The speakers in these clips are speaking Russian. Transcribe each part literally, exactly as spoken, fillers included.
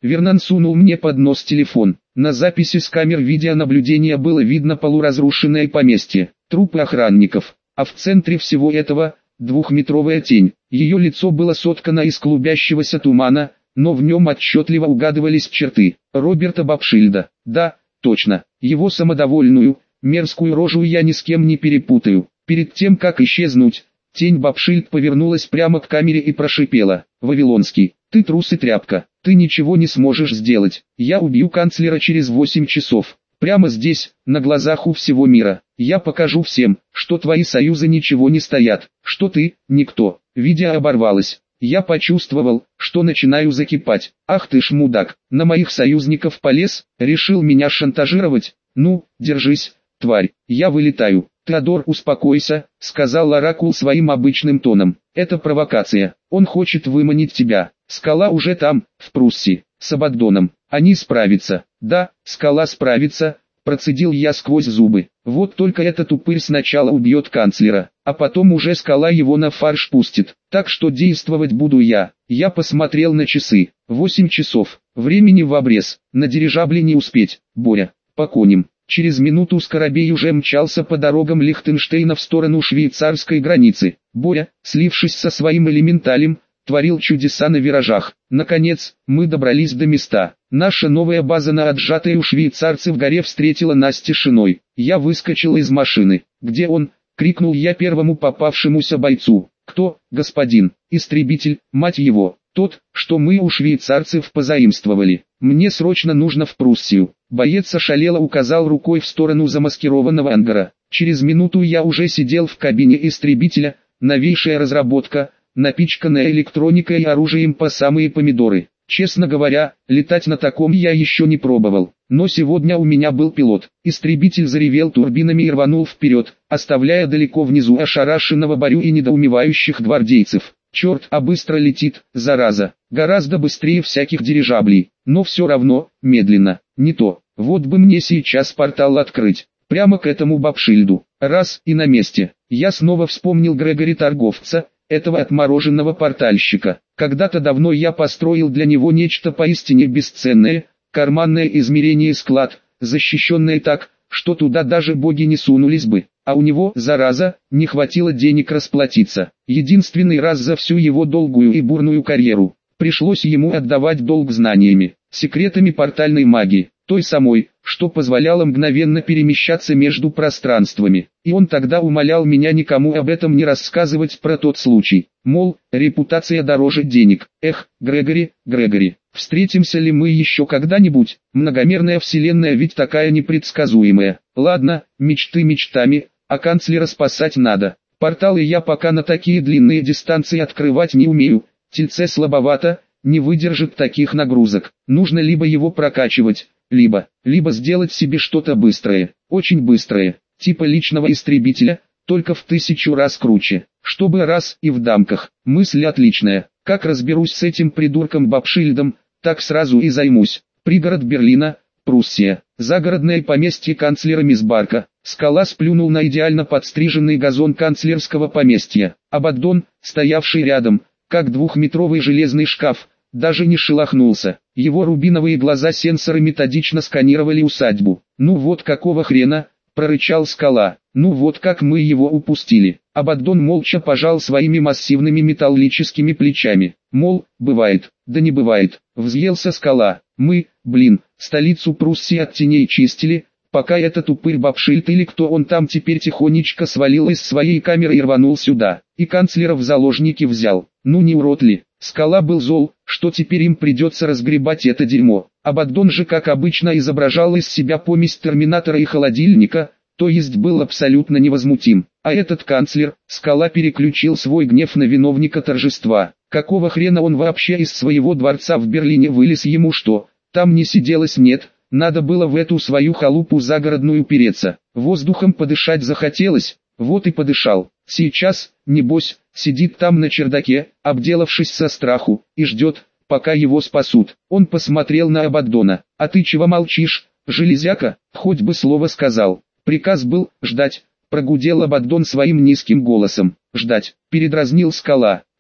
Вернон сунул мне под нос телефон. На записи с камер видеонаблюдения было видно полуразрушенное поместье, трупы охранников, а в центре всего этого – двухметровая тень. Ее лицо было соткано из клубящегося тумана, но в нем отчетливо угадывались черты Роберта Бабшильда. Да, точно, его самодовольную, мерзкую рожу я ни с кем не перепутаю. Перед тем как исчезнуть, тень Бабшильд повернулась прямо к камере и прошипела: «Вавилонский, ты трус и тряпка, ты ничего не сможешь сделать. Я убью канцлера через восемь часов. Прямо здесь, на глазах у всего мира. Я покажу всем, что твои союзы ничего не стоят, что ты – никто». Видео оборвалось. Я почувствовал, что начинаю закипать. Ах ты ж мудак, на моих союзников полез, решил меня шантажировать. Ну, держись, тварь, я вылетаю. «Теодор, успокойся», — сказал Оракул своим обычным тоном. «Это провокация. Он хочет выманить тебя. Скала уже там, в Пруссии, с Абаддоном. Они справятся». «Да, Скала справится», — процедил я сквозь зубы. «Вот только этот упырь сначала убьет канцлера, а потом уже Скала его на фарш пустит. Так что действовать буду я». Я посмотрел на часы. Восемь часов. Времени в обрез. На дирижабле не успеть. Боря, по коням. Через минуту Скоробей уже мчался по дорогам Лихтенштейна в сторону швейцарской границы. Боря, слившись со своим элементалем, творил чудеса на виражах. Наконец, мы добрались до места. Наша новая база на отжатой у швейцарцев горе встретила нас тишиной. Я выскочил из машины. «Где он?» — крикнул я первому попавшемуся бойцу. «Кто, господин?» «Истребитель, мать его, тот, что мы у швейцарцев позаимствовали. Мне срочно нужно в Пруссию». Боец ошалело указал рукой в сторону замаскированного ангара. Через минуту я уже сидел в кабине истребителя, новейшая разработка, напичканная электроникой и оружием по самые помидоры. Честно говоря, летать на таком я еще не пробовал. Но сегодня у меня был пилот. Истребитель заревел турбинами и рванул вперед, оставляя далеко внизу ошарашенного Борю и недоумевающих гвардейцев. Черт, а быстро летит, зараза. Гораздо быстрее всяких дирижаблей, но все равно, медленно. Не то. Вот бы мне сейчас портал открыть. Прямо к этому Бабшильду. Раз и на месте. Я снова вспомнил Грегори Торговца, этого отмороженного портальщика. Когда-то давно я построил для него нечто поистине бесценное, карманное измерение склад, защищенное так, что туда даже боги не сунулись бы. А у него, зараза, не хватило денег расплатиться. Единственный раз за всю его долгую и бурную карьеру. Пришлось ему отдавать долг знаниями, секретами портальной магии, той самой, что позволяло мгновенно перемещаться между пространствами. И он тогда умолял меня никому об этом не рассказывать про тот случай. Мол, репутация дороже денег. Эх, Грегори, Грегори, встретимся ли мы еще когда-нибудь? Многомерная вселенная ведь такая непредсказуемая. Ладно, мечты мечтами, а канцлера спасать надо. Порталы я пока на такие длинные дистанции открывать не умею. Тельце слабовато, не выдержит таких нагрузок. Нужно либо его прокачивать, либо, либо сделать себе что-то быстрое, очень быстрое, типа личного истребителя, только в тысячу раз круче, чтобы раз и в дамках. Мысль отличная. Как разберусь с этим придурком Бабшильдом, так сразу и займусь. Пригород Берлина, Пруссия, загородное поместье канцлера Мисбарка. Скала сплюнул на идеально подстриженный газон канцлерского поместья. Абаддон, стоявший рядом, как двухметровый железный шкаф, даже не шелохнулся. Его рубиновые глаза-сенсоры методично сканировали усадьбу. «Ну вот какого хрена?» – прорычал Скала. «Ну вот как мы его упустили». Абаддон молча пожал своими массивными металлическими плечами. Мол, бывает, да не бывает. Взъелся Скала. «Мы, блин, столицу Пруссии от теней чистили, пока этот упырь Бабшильд или кто он там теперь тихонечко свалил из своей камеры и рванул сюда, и канцлера в заложники взял. Ну не урод ли?» Скала был зол, что теперь им придется разгребать это дерьмо. Абаддон же как обычно изображал из себя помесь терминатора и холодильника, то есть был абсолютно невозмутим. А этот канцлер, Скала переключил свой гнев на виновника торжества. Какого хрена он вообще из своего дворца в Берлине вылез, ему что, там не сиделось? Нет, надо было в эту свою халупу загородную переться. Воздухом подышать захотелось, вот и подышал. Сейчас, небось, сидит там на чердаке, обделавшись со страху, и ждет, пока его спасут. Он посмотрел на Абаддона. «А ты чего молчишь, железяка?» Хоть бы слово сказал. Приказ был «ждать», прогудел Абаддон своим низким голосом. «Ждать», передразнил Скала.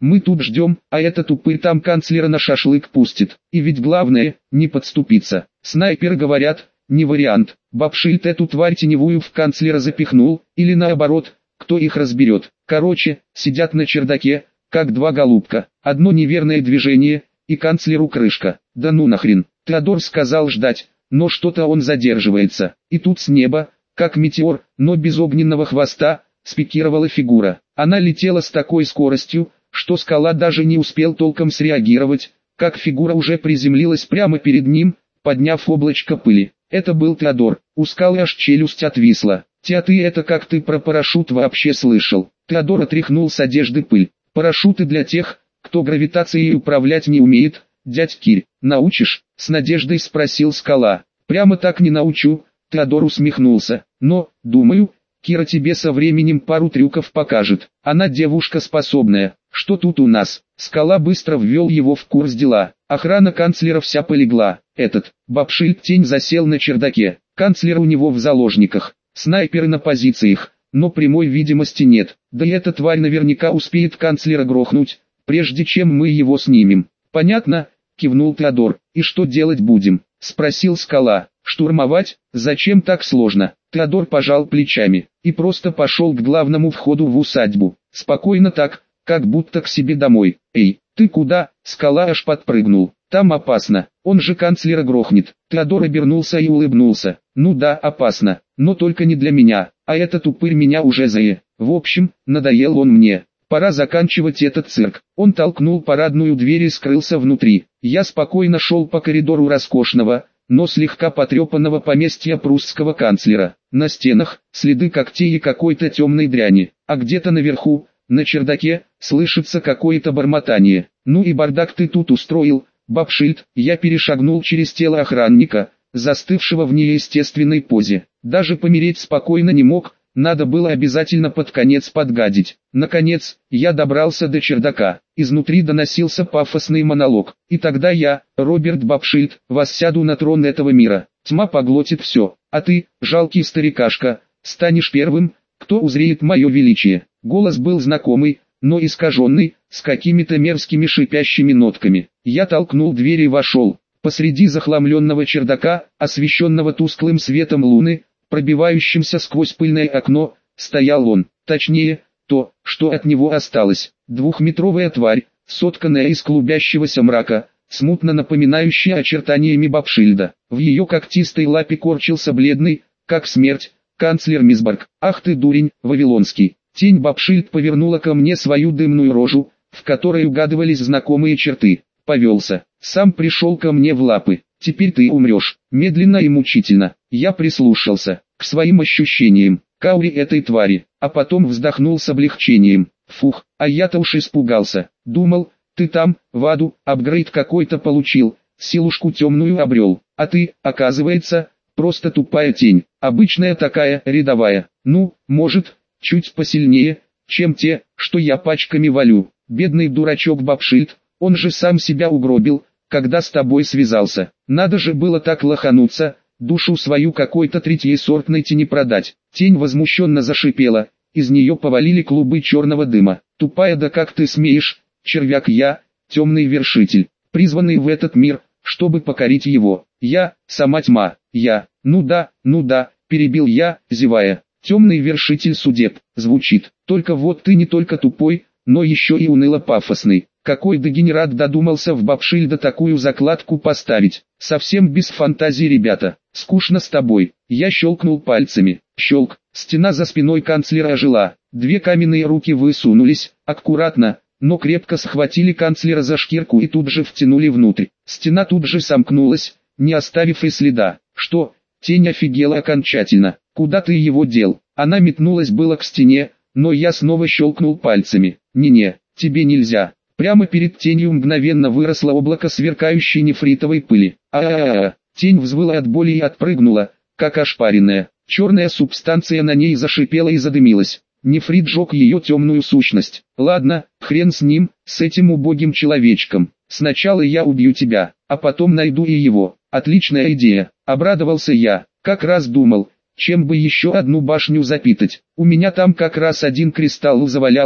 Мы тут ждем, а этот упырь там канцлера на шашлык пустит. И ведь главное, не подступиться. Снайперы говорят, не вариант. Бабшильд эту тварь теневую в канцлера запихнул, или наоборот, кто их разберет. Короче, сидят на чердаке, как два голубка. Одно неверное движение, и канцлеру крышка. Да ну нахрен. Теодор сказал ждать, но что-то он задерживается. И тут с неба, как метеор, но без огненного хвоста, спикировала фигура. Она летела с такой скоростью, что Скала даже не успел толком среагировать, как фигура уже приземлилась прямо перед ним, подняв облачко пыли. Это был Теодор. У Скалы аж челюсть отвисла. «Тя ты это как ты про парашют вообще слышал?» Теодор отряхнул с одежды пыль. «Парашюты для тех, кто гравитацией управлять не умеет, дядь Кирь. Научишь?» — с надеждой спросил Скала. «Прямо так не научу», — Теодор усмехнулся. «Но, думаю, Кира тебе со временем пару трюков покажет. Она девушка способная. Что тут у нас?» Скала быстро ввел его в курс дела. Охрана канцлера вся полегла. Этот, Бабшильд тень засел на чердаке. Канцлер у него в заложниках. Снайперы на позициях, но прямой видимости нет. Да и эта тварь наверняка успеет канцлера грохнуть, прежде чем мы его снимем. «Понятно», — кивнул Теодор. «И что делать будем?» — спросил Скала. «Штурмовать? Зачем так сложно?» Теодор пожал плечами и просто пошел к главному входу в усадьбу. Спокойно так, как будто к себе домой. «Эй, ты куда?» — Скала аж подпрыгнул. «Там опасно, он же канцлера грохнет». Теодор обернулся и улыбнулся. «Ну да, опасно, но только не для меня, а этот упырь меня уже зае. В общем, надоел он мне. Пора заканчивать этот цирк». Он толкнул парадную дверь и скрылся внутри. Я спокойно шел по коридору роскошного, но слегка потрепанного поместья прусского канцлера. На стенах следы когтей и какой-то темной дряни, а где-то наверху, на чердаке, слышится какое-то бормотание. «Ну и бардак ты тут устроил, Бабшильд». Я перешагнул через тело охранника, застывшего в неестественной позе. Даже помереть спокойно не мог, надо было обязательно под конец подгадить. Наконец, я добрался до чердака. Изнутри доносился пафосный монолог. «И тогда я, Роберт Бабшильд, воссяду на трон этого мира. Тьма поглотит все, а ты, жалкий старикашка, станешь первым, кто узреет мое величие». Голос был знакомый, но искаженный, с какими-то мерзкими шипящими нотками. Я толкнул дверь и вошел. Посреди захламленного чердака, освещенного тусклым светом луны, пробивающимся сквозь пыльное окно, стоял он. Точнее, то, что от него осталось. Двухметровая тварь, сотканная из клубящегося мрака, смутно напоминающая очертаниями Бабшильда. В ее когтистой лапе корчился бледный, как смерть, канцлер Мисборг. «Ах ты дурень, Вавилонский!» Тень Бабшильд повернула ко мне свою дымную рожу, в которой угадывались знакомые черты. Повелся. Сам пришел ко мне в лапы. «Теперь ты умрешь». Медленно и мучительно. Я прислушался к своим ощущениям, к ауре этой твари, а потом вздохнул с облегчением. Фух, а я-то уж испугался. Думал, ты там, в аду, апгрейд какой-то получил, силушку темную обрел. А ты, оказывается, просто тупая тень. Обычная такая, рядовая. Ну, может, чуть посильнее, чем те, что я пачками валю. Бедный дурачок Бабшильд, он же сам себя угробил, когда с тобой связался. Надо же было так лохануться, душу свою какой-то третьесортной тени продать. Тень возмущенно зашипела, из нее повалили клубы черного дыма. «Тупая, да как ты смеешь, червяк я, темный вершитель, призванный в этот мир, чтобы покорить его. Я, сама тьма, я». «Ну да, ну да», перебил я, зевая. «Темный вершитель судеб», звучит. Только вот ты не только тупой, но еще и уныло-пафосный. Какой дегенерат додумался в Бабшильда такую закладку поставить? Совсем без фантазии, ребята. Скучно с тобой. Я щелкнул пальцами. Щелк. Стена за спиной канцлера ожила. Две каменные руки высунулись, аккуратно, но крепко схватили канцлера за шкирку и тут же втянули внутрь. Стена тут же сомкнулась, не оставив и следа. Что? Тень офигела окончательно. Куда ты его дел? Она метнулась было к стене, но я снова щелкнул пальцами. Не-не, тебе нельзя. Прямо перед тенью мгновенно выросло облако сверкающей нефритовой пыли. А-а-а! Тень взвыла от боли и отпрыгнула, как ошпаренная. Черная субстанция на ней зашипела и задымилась. Нефрит жег ее темную сущность. Ладно, хрен с ним, с этим убогим человечком. Сначала я убью тебя, а потом найду и его. Отличная идея, обрадовался я. Как раз думал, чем бы еще одну башню запитать. У меня там как раз один кристалл завалялся,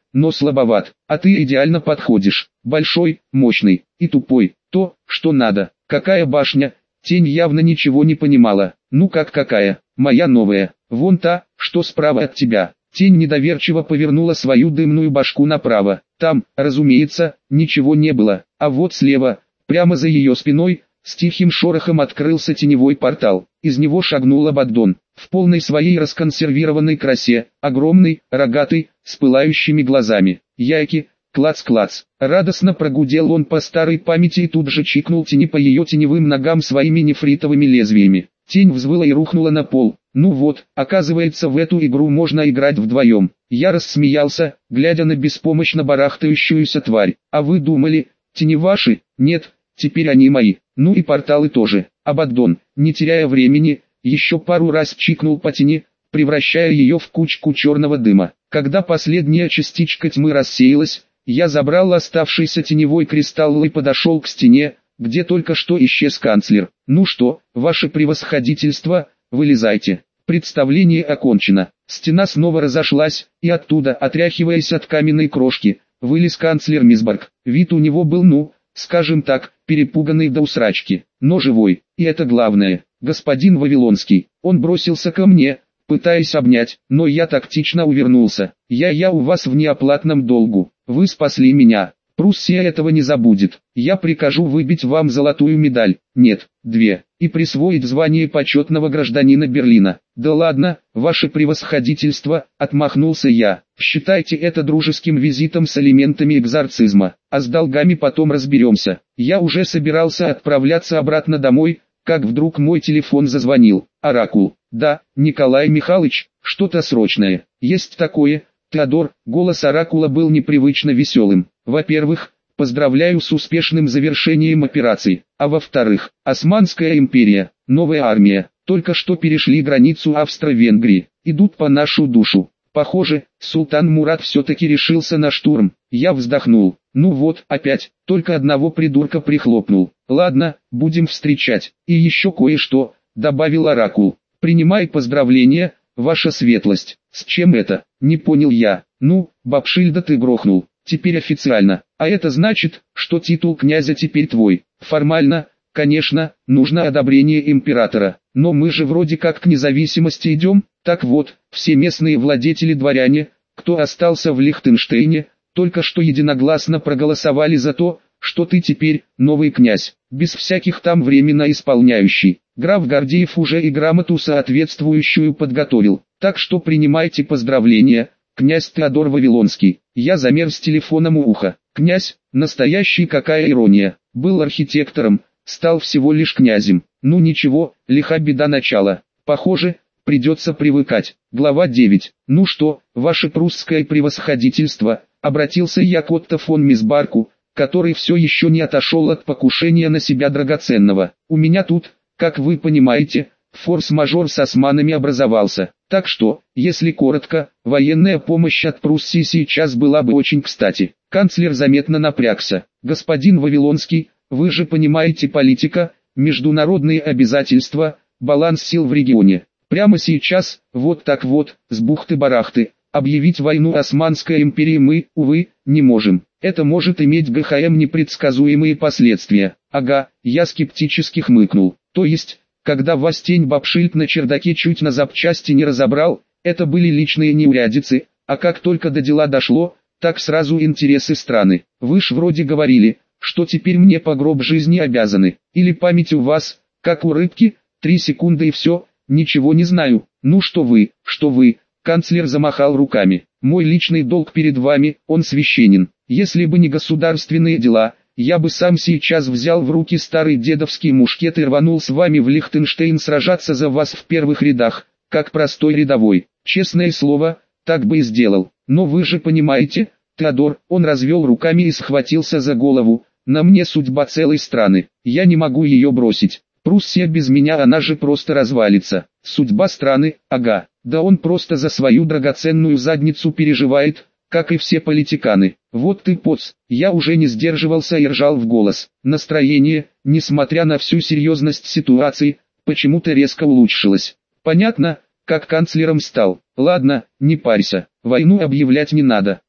но слабоват, а ты идеально подходишь, большой, мощный и тупой, то, что надо. Какая башня? Тень явно ничего не понимала. Ну как какая? Моя новая, вон та, что справа от тебя. Тень недоверчиво повернула свою дымную башку направо. Там, разумеется, ничего не было, а вот слева, прямо за ее спиной, с тихим шорохом открылся теневой портал. Из него шагнул Абаддон, в полной своей расконсервированной красе, огромный, рогатый, с пылающими глазами. Яйки, клац-клац. Радостно прогудел он по старой памяти и тут же чикнул тени по ее теневым ногам своими нефритовыми лезвиями. Тень взвыла и рухнула на пол. Ну вот, оказывается, в эту игру можно играть вдвоем. Я рассмеялся, глядя на беспомощно барахтающуюся тварь. А вы думали, тени ваши? Нет, теперь они мои. Ну и порталы тоже. Абаддон, не теряя времени, еще пару раз чикнул по тени, превращая ее в кучку черного дыма. Когда последняя частичка тьмы рассеялась, я забрал оставшийся теневой кристалл и подошел к стене, где только что исчез канцлер. Ну что, ваше превосходительство, вылезайте. Представление окончено. Стена снова разошлась, и оттуда, отряхиваясь от каменной крошки, вылез канцлер Мисбарк. Вид у него был, ну, скажем так, перепуганный до усрачки, но живой, и это главное. Господин Вавилонский, он бросился ко мне, пытаясь обнять, но я тактично увернулся. Я-я у вас в неоплатном долгу, вы спасли меня. Пруссия этого не забудет. Я прикажу выбить вам золотую медаль, нет, две, и присвоить звание почетного гражданина Берлина. Да ладно, ваше превосходительство, отмахнулся я. Считайте это дружеским визитом с элементами экзорцизма, а с долгами потом разберемся. Я уже собирался отправляться обратно домой, как вдруг мой телефон зазвонил. Оракул. Да, Николай Михайлович, что-то срочное. Есть такое, Теодор. Голос Оракула был непривычно веселым. Во-первых, поздравляю с успешным завершением операции, а во-вторых, Османская империя, новая армия, только что перешли границу Австро-Венгрии, идут по нашу душу. Похоже, султан Мурат все-таки решился на штурм. Я вздохнул. Ну вот, опять, только одного придурка прихлопнул. Ладно, будем встречать. И еще кое-что, добавил Оракул. Принимай поздравления, ваша светлость. С чем это? Не понял я. Ну, Бабшильда ты грохнул. Теперь официально. А это значит, что титул князя теперь твой. Формально, конечно, нужно одобрение императора. Но мы же вроде как к независимости идем. Так вот, все местные владетели-дворяне, кто остался в Лихтенштейне, только что единогласно проголосовали за то, что ты теперь новый князь, без всяких там временно исполняющий. Граф Гордеев уже и грамоту соответствующую подготовил. Так что принимайте поздравления, князь Теодор Вавилонский. Я замер с телефоном у уха. Князь, настоящий, какая ирония, был архитектором, стал всего лишь князем. Ну ничего, лиха беда начала. Похоже, придется привыкать. Глава девять. Ну что, ваше прусское превосходительство, обратился я к Отто фон Мисбарку, который все еще не отошел от покушения на себя драгоценного. У меня тут, как вы понимаете, форс-мажор с османами образовался. Так что, если коротко, военная помощь от Пруссии сейчас была бы очень кстати. Канцлер заметно напрягся. Господин Вавилонский, вы же понимаете политика, международные обязательства, баланс сил в регионе. Прямо сейчас, вот так вот, с бухты-барахты, объявить войну Османской империи мы, увы, не можем. Это может иметь ГХМ непредсказуемые последствия. Ага, я скептически хмыкнул. То есть, когда вас тень Бабшильд на чердаке чуть на запчасти не разобрал, это были личные неурядицы, а как только до дела дошло, так сразу интересы страны. Вы ж вроде говорили, что теперь мне по гроб жизни обязаны. Или память у вас, как у рыбки, три секунды и все, ничего не знаю. Ну что вы, что вы, канцлер замахал руками. Мой личный долг перед вами, он священен. Если бы не государственные дела, я бы сам сейчас взял в руки старый дедовский мушкет и рванул с вами в Лихтенштейн сражаться за вас в первых рядах, как простой рядовой. Честное слово, так бы и сделал. Но вы же понимаете, Теодор, он развел руками и схватился за голову, на мне судьба целой страны, я не могу ее бросить. Пруссия без меня, она же просто развалится. Судьба страны, ага, да он просто за свою драгоценную задницу переживает, как и все политиканы. Вот ты поц, я уже не сдерживался и ржал в голос. Настроение, несмотря на всю серьезность ситуации, почему-то резко улучшилось. Понятно, как канцлером стал. Ладно, не парься, войну объявлять не надо.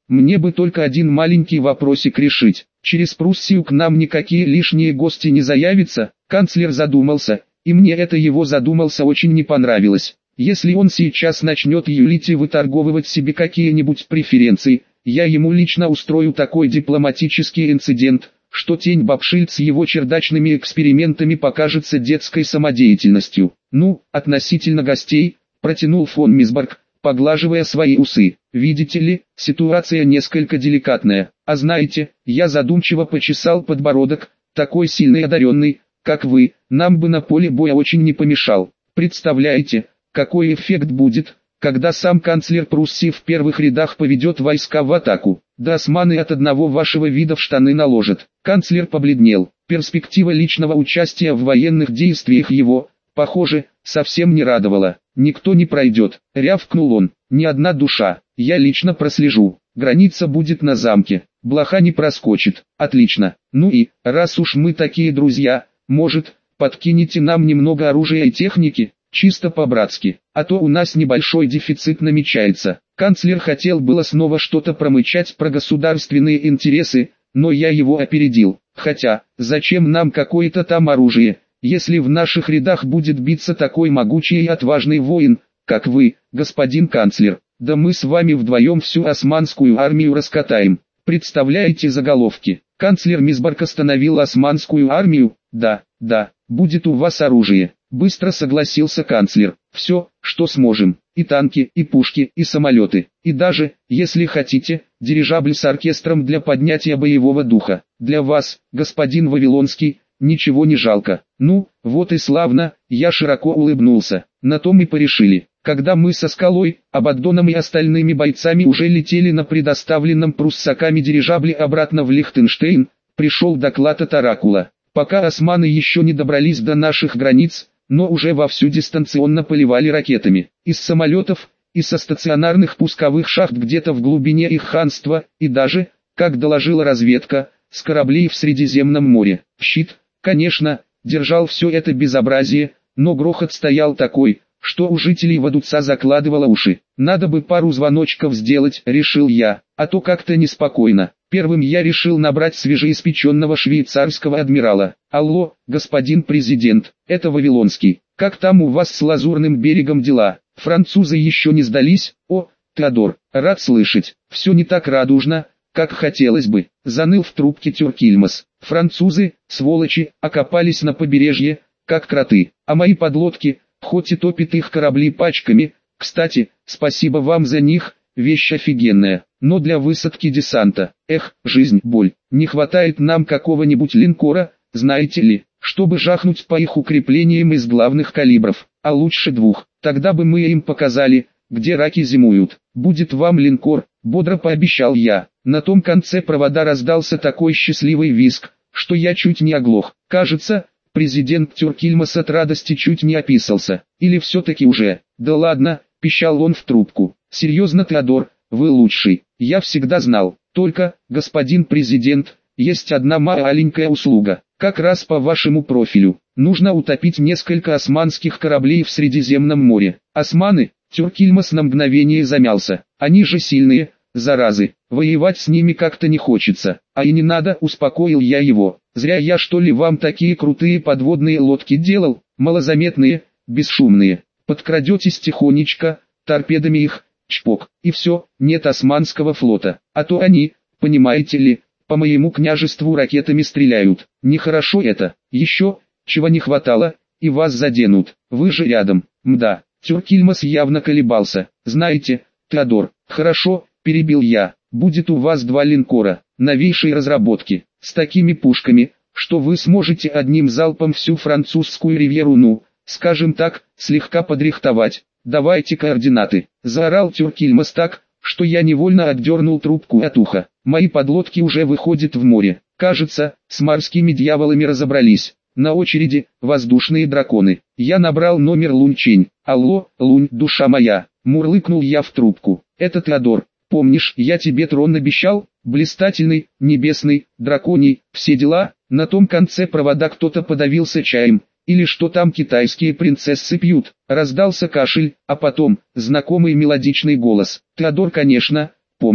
Мне бы только один маленький вопросик решить. Через Пруссию к нам никакие лишние гости не заявятся? Канцлер задумался, и мне это его задумался очень не понравилось. Если он сейчас начнет юлить и выторговывать себе какие-нибудь преференции, я ему лично устрою такой дипломатический инцидент, что тень Бабшильд с его чердачными экспериментами покажется детской самодеятельностью. Ну, относительно гостей, протянул фон Мисборг, поглаживая свои усы. Видите ли, ситуация несколько деликатная. А знаете, я задумчиво почесал подбородок, такой сильный одаренный, как вы, нам бы на поле боя очень не помешал. Представляете, какой эффект будет, когда сам канцлер Пруссии в первых рядах поведет войска в атаку? Да османы от одного вашего вида в штаны наложат. Канцлер побледнел. Перспектива личного участия в военных действиях его, похоже, совсем не радовала. Никто не пройдет, рявкнул он. Ни одна душа. Я лично прослежу. Граница будет на замке. Блоха не проскочит. Отлично. Ну и, раз уж мы такие друзья, может, подкинете нам немного оружия и техники? Чисто по-братски, а то у нас небольшой дефицит намечается. Канцлер хотел было снова что-то промычать про государственные интересы, но я его опередил. Хотя, зачем нам какое-то там оружие, если в наших рядах будет биться такой могучий и отважный воин, как вы, господин канцлер? Да мы с вами вдвоем всю османскую армию раскатаем. Представляете заголовки? Канцлер Мисборг остановил османскую армию? Да, да, будет у вас оружие. Быстро согласился канцлер. Все, что сможем. И танки, и пушки, и самолеты. И даже, если хотите, дирижабль с оркестром для поднятия боевого духа. Для вас, господин Вавилонский, ничего не жалко. Ну, вот и славно, я широко улыбнулся. На том и порешили. Когда мы со Скалой, Абаддоном и остальными бойцами уже летели на предоставленном пруссаками дирижабле обратно в Лихтенштейн, пришел доклад от Оракула. Пока османы еще не добрались до наших границ, но уже вовсю дистанционно поливали ракетами. Из самолетов, и со стационарных пусковых шахт где-то в глубине их ханства, и даже, как доложила разведка, с кораблей в Средиземном море. Щит, конечно, держал все это безобразие, но грохот стоял такой, что у жителей Вадуца закладывало уши. Надо бы пару звоночков сделать, решил я, а то как-то неспокойно. Первым я решил набрать свежеиспеченного швейцарского адмирала. Алло, господин президент, это Вавилонский. Как там у вас с Лазурным берегом дела? Французы еще не сдались? О, Теодор, рад слышать. Все не так радужно, как хотелось бы. Заныл в трубке Тюркильмас. Французы, сволочи, окопались на побережье, как кроты. А мои подлодки, хоть и топят их корабли пачками, кстати, спасибо вам за них, вещь офигенная. Но для высадки десанта, эх, жизнь, боль, не хватает нам какого-нибудь линкора, знаете ли, чтобы жахнуть по их укреплениям из главных калибров, а лучше двух, тогда бы мы им показали, где раки зимуют. Будет вам линкор, бодро пообещал я. На том конце провода раздался такой счастливый визг, что я чуть не оглох. Кажется, президент Тюркильмас от радости чуть не описался. Или все-таки уже? Да ладно, пищал он в трубку. Серьезно, Теодор, вы лучший. Я всегда знал. Только, господин президент, есть одна маленькая услуга. Как раз по вашему профилю. Нужно утопить несколько османских кораблей в Средиземном море. Османы? Тюркильмас на мгновение замялся. Они же сильные, заразы. Воевать с ними как-то не хочется. А и не надо, успокоил я его. Зря я что ли вам такие крутые подводные лодки делал? Малозаметные, бесшумные. Подкрадетесь тихонечко, торпедами их, чпок. И все, нет османского флота. А то они, понимаете ли, по моему княжеству ракетами стреляют. Нехорошо это. Еще, чего не хватало, и вас заденут. Вы же рядом. Мда. Тюркильмас явно колебался. Знаете, Теодор, хорошо, перебил я. Будет у вас два линкора, новейшей разработки, с такими пушками, что вы сможете одним залпом всю французскую ривьеру, ну, скажем так, слегка подрихтовать. Давайте координаты. Заорал Тюркильмас так, что я невольно отдернул трубку от уха. Мои подлодки уже выходят в море. Кажется, с морскими дьяволами разобрались. На очереди воздушные драконы. Я набрал номер Лунчень. Алло, Лунь, душа моя. Мурлыкнул я в трубку. Это Теодор. Помнишь, я тебе трон обещал? Блистательный, небесный, драконий, все дела. На том конце провода кто-то подавился чаем. Или что там китайские принцессы пьют. Раздался кашель, а потом, знакомый мелодичный голос. Теодор, конечно, помню.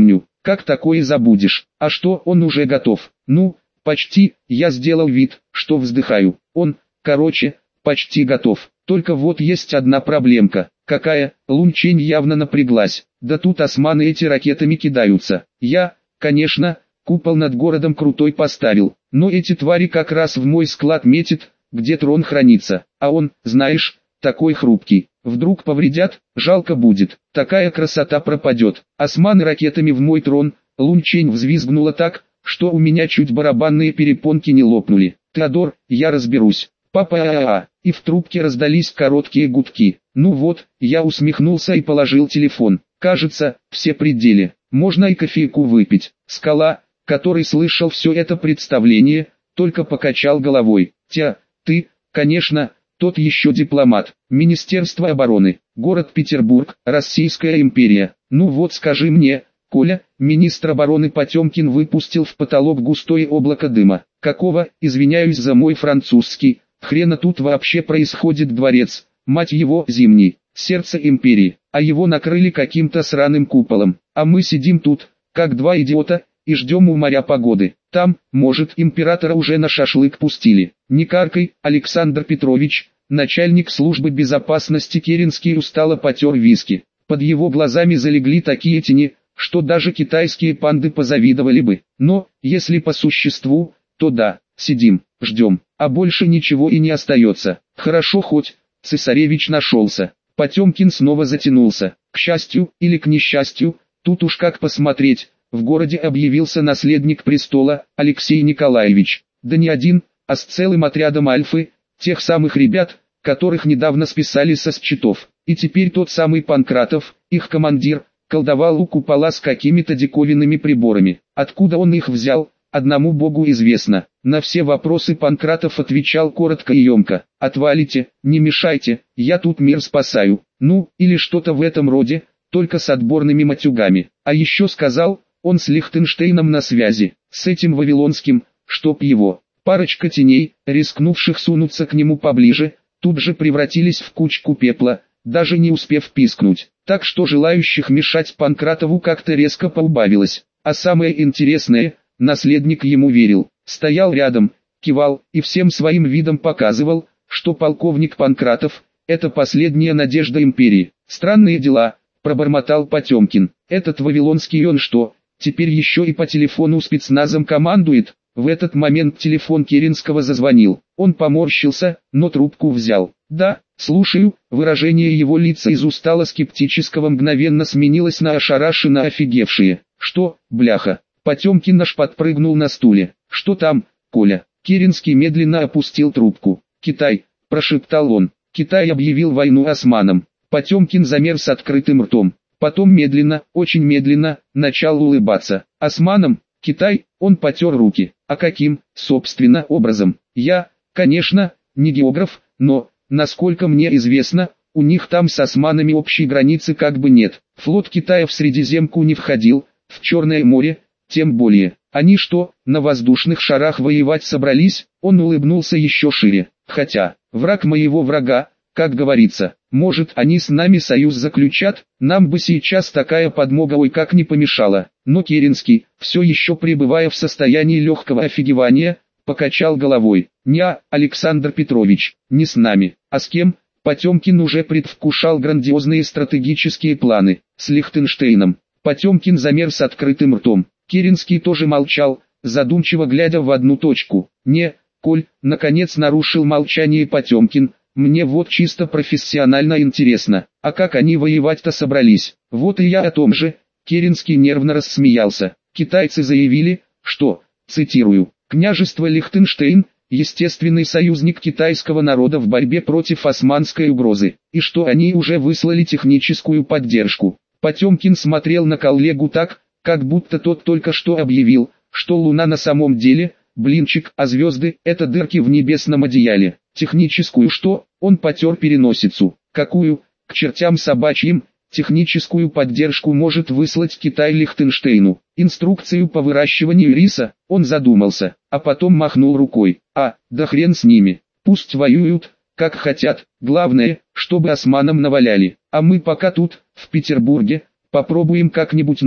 как такое забудешь? А что, он уже готов? Ну, почти, я сделал вид, что вздыхаю. Он, короче, почти готов. Только вот есть одна проблемка. Какая? Лунчень явно напряглась. Да тут османы эти ракетами кидаются. Я, конечно, купол над городом крутой поставил, но эти твари как раз в мой склад метят, где трон хранится. А он, знаешь, такой хрупкий. Вдруг повредят, жалко будет. Такая красота пропадет. Османы ракетами в мой трон. Лунчень взвизгнула так, что у меня чуть барабанные перепонки не лопнули. Теодор, я разберусь. Папа, а-а-а. И в трубке раздались короткие гудки. Ну вот, я усмехнулся и положил телефон. Кажется, все пределы. Можно и кофейку выпить. Скала, который слышал все это представление, только покачал головой. Тя, ты, конечно, тот еще дипломат. Министерство обороны, город Петербург, Российская империя. Ну вот скажи мне, Коля, министр обороны Потемкин выпустил в потолок густое облако дыма. Какого, извиняюсь за мой французский, хрена тут вообще происходит дворец, мать его, зимний, сердце империи, а его накрыли каким-то сраным куполом, а мы сидим тут, как два идиота, и ждем у моря погоды. Там, может, императора уже на шашлык пустили. Не каркай, Александр Петрович, начальник службы безопасности Керенский устало потер виски. Под его глазами залегли такие тени, что даже китайские панды позавидовали бы. Но, если по существу, то да, сидим, ждем, а больше ничего и не остается. Хорошо хоть, цесаревич нашелся. Потемкин снова затянулся. К счастью, или к несчастью, тут уж как посмотреть, в городе объявился наследник престола, Алексей Николаевич. Да не один, а с целым отрядом альфы, тех самых ребят, которых недавно списали со счетов. И теперь тот самый Панкратов, их командир, колдовал у купола с какими-то диковинными приборами. Откуда он их взял, одному богу известно. На все вопросы Панкратов отвечал коротко и емко. «Отвалите, не мешайте, я тут мир спасаю». Ну, или что-то в этом роде, только с отборными матюгами. А еще сказал, он с Лихтенштейном на связи, с этим вавилонским, чтоб его. Парочка теней, рискнувших сунуться к нему поближе, тут же превратились в кучку пепла, даже не успев пискнуть. Так что желающих мешать Панкратову как-то резко поубавилось. А самое интересное, наследник ему верил, стоял рядом, кивал и всем своим видом показывал, что полковник Панкратов – это последняя надежда империи. Странные дела, пробормотал Потемкин. Этот вавилонский он что, теперь еще и по телефону спецназом командует? В этот момент телефон Керенского зазвонил. Он поморщился, но трубку взял. «Да, слушаю». Выражение его лица из устало-скептического мгновенно сменилось на ошарашенно офигевшие. «Что, бляха?» Потемкин аж подпрыгнул на стуле. «Что там, Коля?» Керенский медленно опустил трубку. «Китай», – прошептал он. «Китай объявил войну османам». Потемкин замер с открытым ртом. Потом медленно, очень медленно, начал улыбаться. «Османам? Китай?» Он потер руки. «А каким, собственно, образом? Я, конечно, не географ, но, насколько мне известно, у них там с османами общей границы как бы нет. Флот Китая в Средиземку не входил, в Черное море, тем более. Они что, на воздушных шарах воевать собрались?» Он улыбнулся еще шире. «Хотя, враг моего врага, как говорится, может они с нами союз заключат, нам бы сейчас такая подмога ой как не помешала». Но Керенский, все еще пребывая в состоянии легкого офигевания, покачал головой. «Не, Александр Петрович, не с нами, а с кем?» Потемкин уже предвкушал грандиозные стратегические планы. С Лихтенштейном. Потемкин замер с открытым ртом. Керенский тоже молчал, задумчиво глядя в одну точку. «Не, Коль», наконец нарушил молчание Потемкин, «мне вот чисто профессионально интересно, а как они воевать-то собрались?» «Вот и я о том же». Керенский нервно рассмеялся. «Китайцы заявили, что, цитирую, «княжество Лихтенштейн – естественный союзник китайского народа в борьбе против османской угрозы, и что они уже выслали техническую поддержку». Потемкин смотрел на коллегу так, как будто тот только что объявил, что Луна на самом деле – блинчик, а звезды – это дырки в небесном одеяле. «Техническую что?» Он потер переносицу. «Какую? К чертям собачьим!» Техническую поддержку может выслать Китай Лихтенштейну. Инструкцию по выращиванию риса, он задумался, а потом махнул рукой. А, да хрен с ними, пусть воюют, как хотят, главное, чтобы османам наваляли. А мы пока тут, в Петербурге, попробуем как-нибудь ну,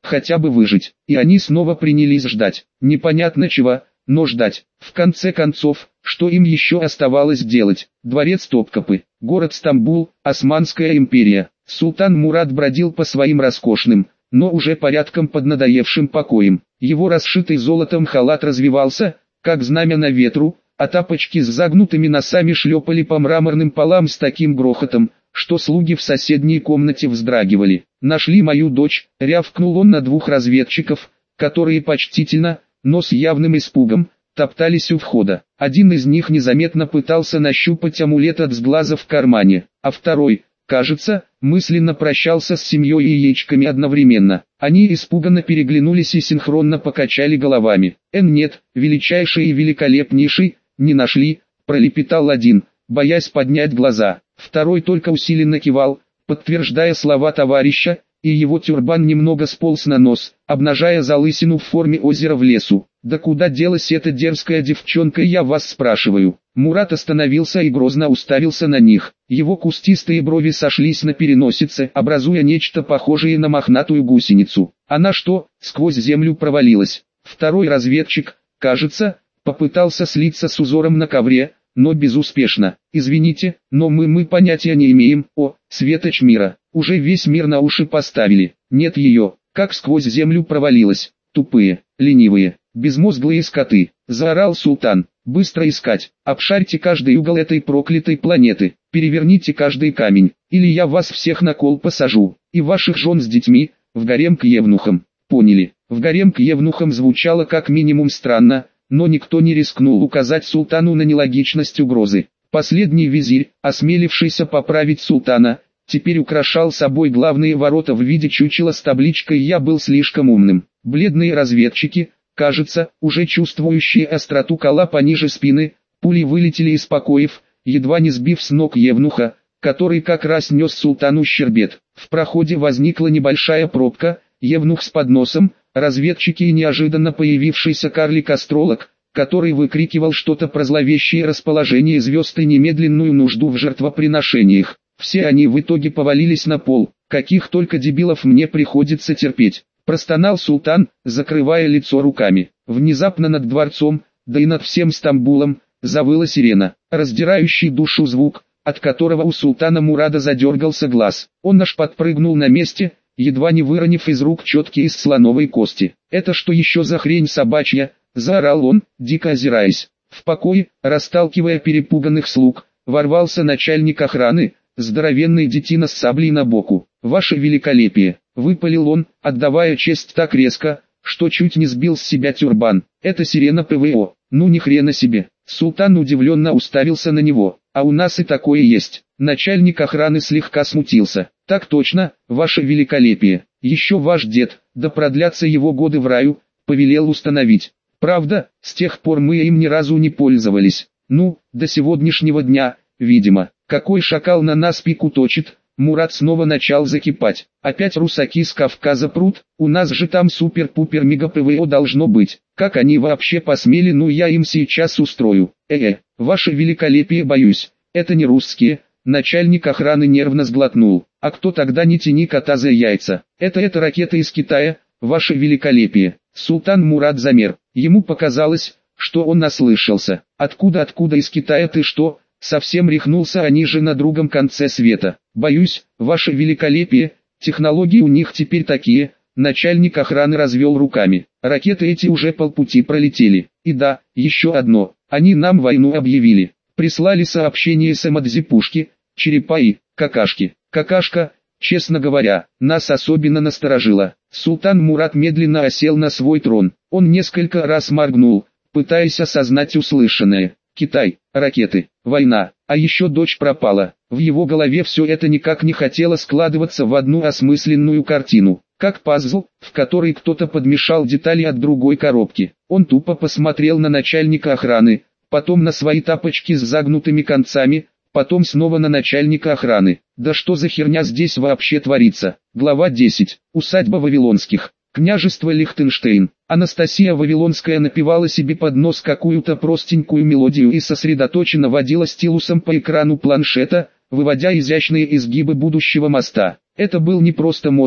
хотя бы выжить. И они снова принялись ждать. Непонятно чего, но ждать. В конце концов, что им еще оставалось делать? Дворец Топкапы, город Стамбул, Османская империя. Султан Мурад бродил по своим роскошным, но уже порядком поднадоевшим покоям. Его расшитый золотом халат развивался, как знамя на ветру, а тапочки с загнутыми носами шлепали по мраморным полам с таким грохотом, что слуги в соседней комнате вздрагивали. «Нашли мою дочь», — рявкнул он на двух разведчиков, которые почтительно, но с явным испугом, топтались у входа. Один из них незаметно пытался нащупать амулет от сглаза в кармане, а второй, кажется, мысленно прощался с семьей и яичками одновременно. Они испуганно переглянулись и синхронно покачали головами. «Эн нет, величайший и великолепнейший, не нашли», — пролепетал один, боясь поднять глаза. Второй только усиленно кивал, подтверждая слова товарища, и его тюрбан немного сполз на нос, обнажая залысину в форме озера в лесу. «Да куда делась эта дерзкая девчонка, я вас спрашиваю?» Мурат остановился и грозно уставился на них. Его кустистые брови сошлись на переносице, образуя нечто похожее на мохнатую гусеницу. Она что, сквозь землю провалилась? Второй разведчик, кажется, попытался слиться с узором на ковре, но безуспешно. «Извините, но мы мы понятия не имеем, о, светоч мира, уже весь мир на уши поставили. Нет ее, как сквозь землю провалилась, тупые, ленивые, безмозглые скоты», — заорал султан. «Быстро искать, обшарьте каждый угол этой проклятой планеты, переверните каждый камень, или я вас всех на кол посажу, и ваших жен с детьми, в гарем к евнухам». Поняли, в гарем к евнухам звучало как минимум странно, но никто не рискнул указать султану на нелогичность угрозы. Последний визирь, осмелившийся поправить султана, теперь украшал собой главные ворота в виде чучела с табличкой «Я был слишком умным». Бледные разведчики, кажется, уже чувствующие остроту кола пониже спины, пули вылетели из покоев, едва не сбив с ног евнуха, который как раз нес султану щербет. В проходе возникла небольшая пробка, евнух с подносом, разведчики и неожиданно появившийся карлик-астролог, который выкрикивал что-то про зловещее расположение звезд и немедленную нужду в жертвоприношениях. Все они в итоге повалились на пол. «Каких только дебилов мне приходится терпеть», — простонал султан, закрывая лицо руками. Внезапно над дворцом, да и над всем Стамбулом, завыла сирена, раздирающий душу звук, от которого у султана Мурада задергался глаз. Он аж подпрыгнул на месте, едва не выронив из рук четки из слоновой кости. «Это что еще за хрень собачья?» — заорал он, дико озираясь. В покое, расталкивая перепуганных слуг, ворвался начальник охраны, здоровенный детина с саблей на боку. «Ваше великолепие!» — выпалил он, отдавая честь так резко, что чуть не сбил с себя тюрбан. «Это сирена ПВО, ну ни хрена себе!» Султан удивленно уставился на него. «А у нас и такое есть». Начальник охраны слегка смутился. «Так точно, ваше великолепие. Еще ваш дед, да продлятся его годы в раю, повелел установить. Правда, с тех пор мы им ни разу не пользовались. Ну, до сегодняшнего дня, видимо. Какой шакал на нас пику точит?» Мурат снова начал закипать. «Опять русаки с Кавказа прут? У нас же там супер-пупер-мега-ПВО должно быть. Как они вообще посмели? Ну я им сейчас устрою. Э-э, ваше великолепие, боюсь, это не русские». Начальник охраны нервно сглотнул. «А кто тогда, не тяни кота за яйца? Это это ракета из Китая, ваше великолепие». Султан Мурат замер. Ему показалось, что он наслышался. «Откуда-откуда из Китая, ты что? Совсем рехнулся, они же на другом конце света». «Боюсь, ваше великолепие, технологии у них теперь такие». Начальник охраны развел руками. «Ракеты эти уже полпути пролетели. И да, еще одно, они нам войну объявили. Прислали сообщение с эмодзи-пушки, черепа и какашки. Какашка, честно говоря, нас особенно насторожила». Султан Мурат медленно осел на свой трон. Он несколько раз моргнул, пытаясь осознать услышанное. Китай, ракеты, война, а еще дочь пропала. В его голове все это никак не хотело складываться в одну осмысленную картину, как пазл, в который кто-то подмешал детали от другой коробки. Он тупо посмотрел на начальника охраны, потом на свои тапочки с загнутыми концами, потом снова на начальника охраны. Да что за херня здесь вообще творится? Глава десять. Усадьба Вавилонских. Княжество Лихтенштейн. Анастасия Вавилонская напевала себе под нос какую-то простенькую мелодию и сосредоточенно водила стилусом по экрану планшета, выводя изящные изгибы будущего моста. Это был не просто мост,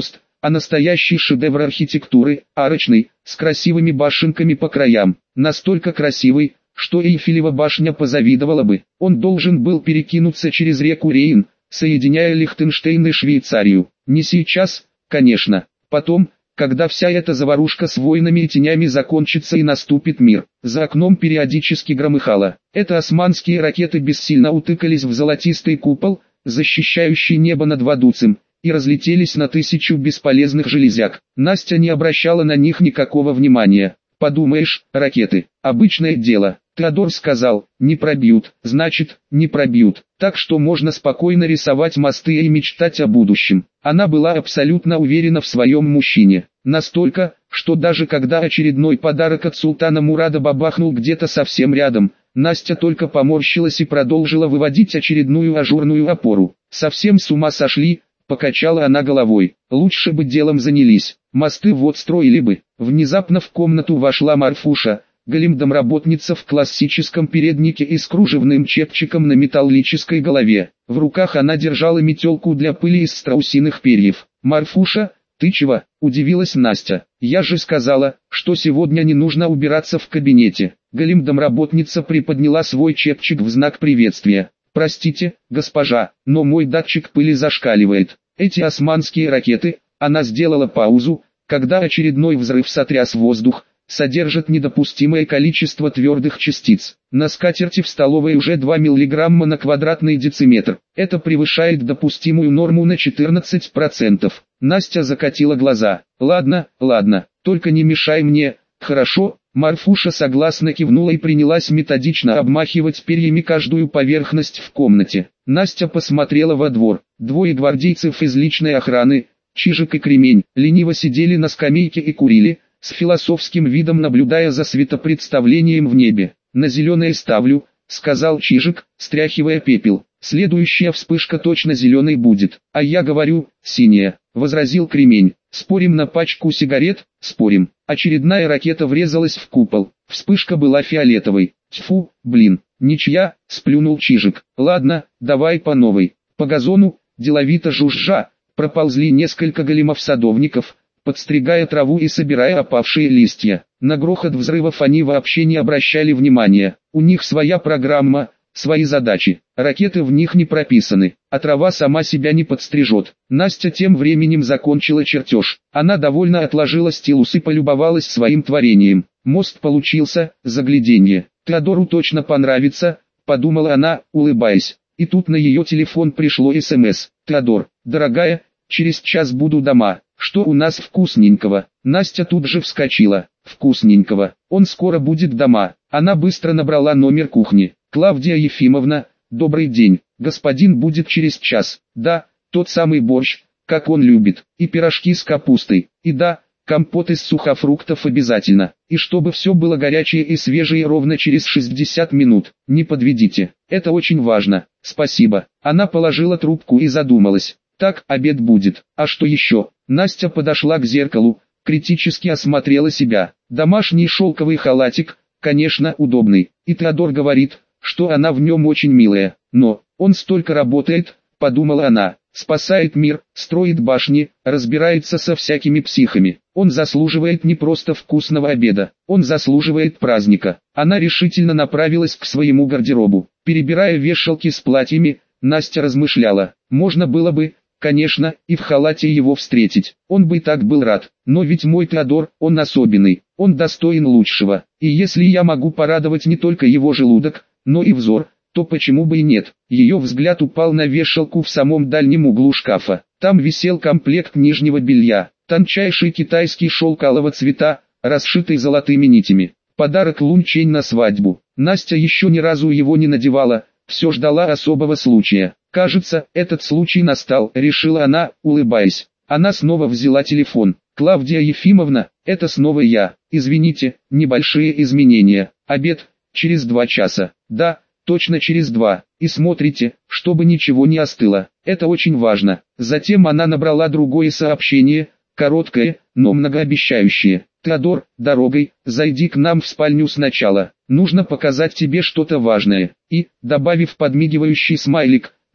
а настоящий шедевр архитектуры, арочный, с красивыми башенками по краям, настолько красивый, что Эйфелева башня позавидовала бы. Он должен был перекинуться через реку Рейн, соединяя Лихтенштейн и Швейцарию. Не сейчас, конечно, потом, когда вся эта заварушка с войнами и тенями закончится и наступит мир. За окном периодически громыхало. Это османские ракеты бессильно утыкались в золотистый купол, защищающий небо над Вадуцем, и разлетелись на тысячу бесполезных железяк. Настя не обращала на них никакого внимания. Подумаешь, ракеты, обычное дело. Теодор сказал, не пробьют, значит, не пробьют. Так что можно спокойно рисовать мосты и мечтать о будущем. Она была абсолютно уверена в своем мужчине. Настолько, что даже когда очередной подарок от султана Мурада бабахнул где-то совсем рядом, Настя только поморщилась и продолжила выводить очередную ажурную опору. Совсем с ума сошли, покачала она головой. Лучше бы делом занялись, мосты вот строили бы. Внезапно в комнату вошла Марфуша, голем-домработница в классическом переднике и с кружевным чепчиком на металлической голове. В руках она держала метелку для пыли из страусиных перьев. «Марфуша, ты чего?» – удивилась Настя. «Я же сказала, что сегодня не нужно убираться в кабинете». Голем-домработница приподняла свой чепчик в знак приветствия. «Простите, госпожа, но мой датчик пыли зашкаливает. Эти османские ракеты...» Она сделала паузу, когда очередной взрыв сотряс воздух, содержит недопустимое количество твердых частиц. На скатерти в столовой уже два миллиграмма на квадратный дециметр. Это превышает допустимую норму на четырнадцать процентов. Настя закатила глаза. «Ладно, ладно, только не мешай мне, хорошо?» Марфуша согласно кивнула и принялась методично обмахивать перьями каждую поверхность в комнате. Настя посмотрела во двор. Двое гвардейцев из личной охраны, Чижик и Кремень, лениво сидели на скамейке и курили, с философским видом наблюдая за светопредставлением в небе. «На зеленое ставлю», — сказал Чижик, стряхивая пепел. «Следующая вспышка точно зеленой будет». «А я говорю, синяя», — возразил Кремень. «Спорим на пачку сигарет?» «Спорим». Очередная ракета врезалась в купол. Вспышка была фиолетовой. «Тьфу, блин, ничья», — сплюнул Чижик. «Ладно, давай по новой». По газону, деловито жужжа, проползли несколько големов-садовников, подстригая траву и собирая опавшие листья. На грохот взрывов они вообще не обращали внимания. У них своя программа, свои задачи. Ракеты в них не прописаны, а трава сама себя не подстрижет. Настя тем временем закончила чертеж. Она довольно отложила стилус и полюбовалась своим творением. Мост получился, загляденье. Теодору точно понравится, подумала она, улыбаясь. И тут на ее телефон пришло СМС. «Теодор, дорогая, через час буду дома. Что у нас вкусненького?» Настя тут же вскочила. «Вкусненького. Он скоро будет дома». Она быстро набрала номер кухни. «Клавдия Ефимовна, добрый день. Господин будет через час. Да, тот самый борщ, как он любит. И пирожки с капустой. И да, компот из сухофруктов обязательно. И чтобы все было горячее и свежее ровно через шестьдесят минут. Не подведите. Это очень важно. Спасибо». Она положила трубку и задумалась. «Так, обед будет. А что еще?» Настя подошла к зеркалу, критически осмотрела себя. Домашний шелковый халатик, конечно, удобный. И Теодор говорит, что она в нем очень милая. Но, он столько работает, подумала она, спасает мир, строит башни, разбирается со всякими психами. Он заслуживает не просто вкусного обеда, он заслуживает праздника. Она решительно направилась к своему гардеробу. Перебирая вешалки с платьями, Настя размышляла, можно было бы, конечно, и в халате его встретить. Он бы так был рад. Но ведь мой Теодор, он особенный, он достоин лучшего. И если я могу порадовать не только его желудок, но и взор, то почему бы и нет? Ее взгляд упал на вешалку в самом дальнем углу шкафа. Там висел комплект нижнего белья, тончайший китайский шелк алого цвета, расшитый золотыми нитями. Подарок Лунчень на свадьбу. Настя еще ни разу его не надевала, все ждала особого случая. «Кажется, этот случай настал», — решила она, улыбаясь. Она снова взяла телефон. «Клавдия Ефимовна, это снова я. Извините, небольшие изменения. Обед, через два часа». «Да, точно через два. И смотрите, чтобы ничего не остыло. Это очень важно». Затем она набрала другое сообщение, короткое, но многообещающее. «Теодор, дорогой, зайди к нам в спальню сначала. Нужно показать тебе что-то важное». И, добавив подмигивающий смайлик,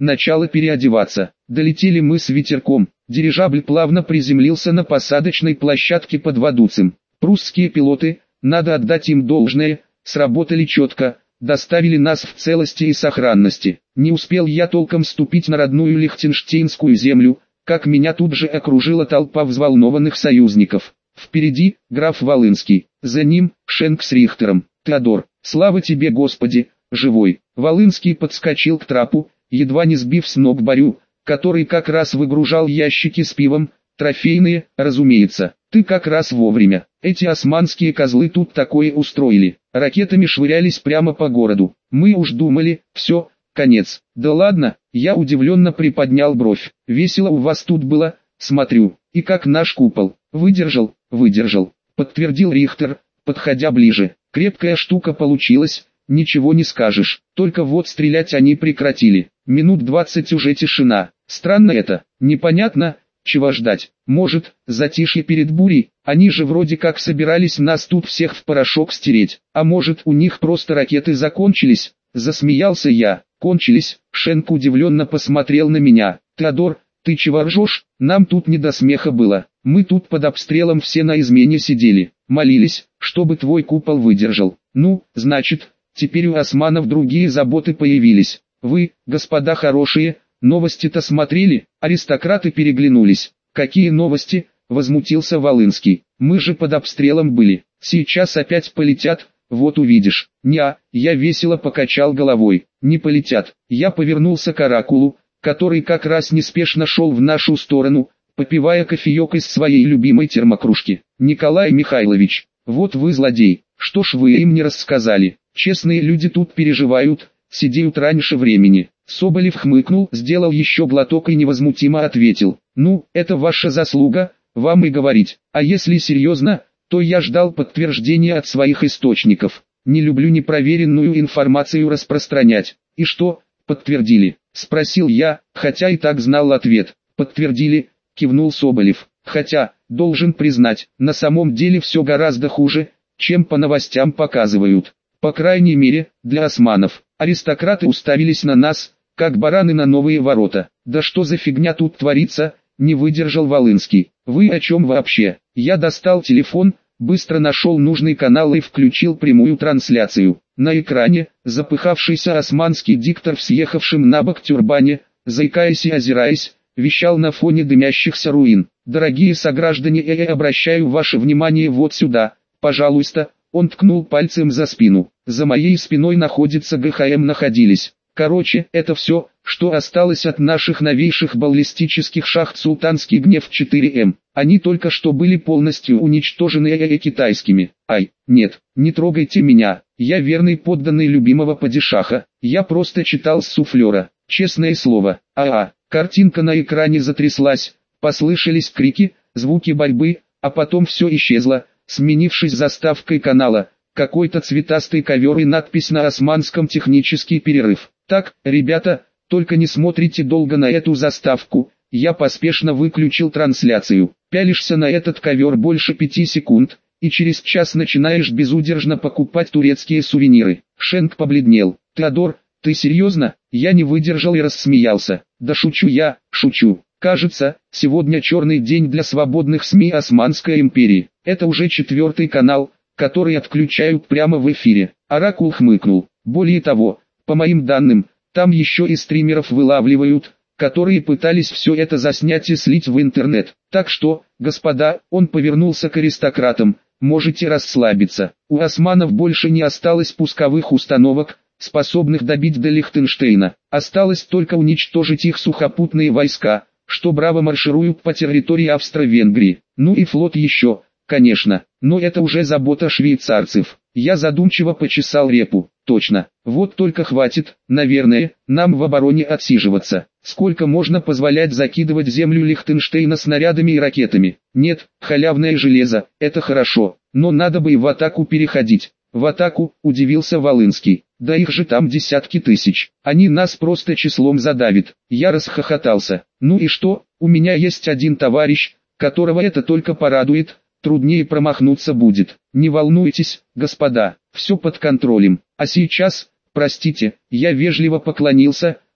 начало переодеваться. Долетели мы с ветерком. Дирижабль плавно приземлился на посадочной площадке под Вадуцем. Прусские пилоты, надо отдать им должное, сработали четко, доставили нас в целости и сохранности. Не успел я толком ступить на родную лихтенштейнскую землю, как меня тут же окружила толпа взволнованных союзников. Впереди граф Волынский, за ним Шенк с Рихтером. Теодор, слава тебе Господи, живой. Волынский подскочил к трапу, едва не сбив с ног Борю, который как раз выгружал ящики с пивом, трофейные, разумеется. Ты как раз вовремя. Эти османские козлы тут такое устроили. Ракетами швырялись прямо по городу. Мы уж думали, все, конец. Да ладно, я удивленно приподнял бровь. Весело у вас тут было, смотрю. И как наш купол. Выдержал, выдержал. Подтвердил Рихтер, подходя ближе. Крепкая штука получилась, ничего не скажешь. Только вот стрелять они прекратили. Минут двадцать уже тишина. Странно это, непонятно, чего ждать. Может, затишье перед бурей, они же вроде как собирались нас тут всех в порошок стереть. А может, у них просто ракеты закончились? Засмеялся я. Кончились. Шенк удивленно посмотрел на меня. Теодор, ты чего ржешь? Нам тут не до смеха было. Мы тут под обстрелом все на измене сидели. Молились, чтобы твой купол выдержал. Ну, значит, теперь у османов другие заботы появились. Вы, господа хорошие, новости-то смотрели? Аристократы переглянулись. Какие новости? Возмутился Волынский. Мы же под обстрелом были. Сейчас опять полетят, вот увидишь. Неа, я весело покачал головой. Не полетят. Я повернулся к оракулу, который как раз неспешно шел в нашу сторону, попивая кофеек из своей любимой термокружки. Николай Михайлович, вот вы злодей. Что ж вы им не рассказали? Честные люди тут переживают, сидеют раньше времени. Соболев хмыкнул, сделал еще глоток и невозмутимо ответил. Ну, это ваша заслуга, вам и говорить. А если серьезно, то я ждал подтверждения от своих источников. Не люблю непроверенную информацию распространять. И что, подтвердили? Спросил я, хотя и так знал ответ. Подтвердили, кивнул Соболев. Хотя, должен признать, на самом деле все гораздо хуже, чем по новостям показывают. По крайней мере, для османов. Аристократы уставились на нас, как бараны на новые ворота. Да что за фигня тут творится, не выдержал Волынский. Вы о чем вообще? Я достал телефон, быстро нашел нужный канал и включил прямую трансляцию. На экране, запыхавшийся османский диктор в съехавшем на бок тюрбане, заикаясь и озираясь, вещал на фоне дымящихся руин. Дорогие сограждане, я обращаю ваше внимание вот сюда, пожалуйста. Он ткнул пальцем за спину. За моей спиной находится ГХМ находились. Короче, это все, что осталось от наших новейших баллистических шахт Султанский гнев четыре эм. Они только что были полностью уничтожены китайскими. Ай, нет, не трогайте меня, я верный подданный любимого падишаха. Я просто читал с суфлера, честное слово. А-а, картинка на экране затряслась, послышались крики, звуки борьбы, а потом все исчезло, сменившись заставкой канала, какой-то цветастый ковер и надпись на османском «Технический перерыв». Так, ребята, только не смотрите долго на эту заставку, я поспешно выключил трансляцию. Пялишься на этот ковер больше пяти секунд, и через час начинаешь безудержно покупать турецкие сувениры. Шенк побледнел. Теодор, ты серьезно? Я не выдержал и рассмеялся. Да шучу я, шучу. Кажется, сегодня черный день для свободных СМИ Османской империи. Это уже четвертый канал, который отключают прямо в эфире. Оракул хмыкнул. Более того, по моим данным, там еще и стримеров вылавливают, которые пытались все это заснять и слить в интернет. Так что, господа, он повернулся к аристократам, можете расслабиться. У османов больше не осталось пусковых установок, способных добить до Лихтенштейна. Осталось только уничтожить их сухопутные войска, что браво маршируют по территории Австро-Венгрии. Ну и флот еще, конечно, но это уже забота швейцарцев. Я задумчиво почесал репу. Точно, вот только хватит, наверное, нам в обороне отсиживаться. Сколько можно позволять закидывать землю Лихтенштейна снарядами и ракетами? Нет, халявное железо, это хорошо, но надо бы и в атаку переходить. В атаку, удивился Волынский. Да их же там десятки тысяч. Они нас просто числом задавят. Я расхохотался. Ну и что, у меня есть один товарищ, которого это только порадует, труднее промахнуться будет. Не волнуйтесь, господа, все под контролем. А сейчас, простите, я вежливо поклонился,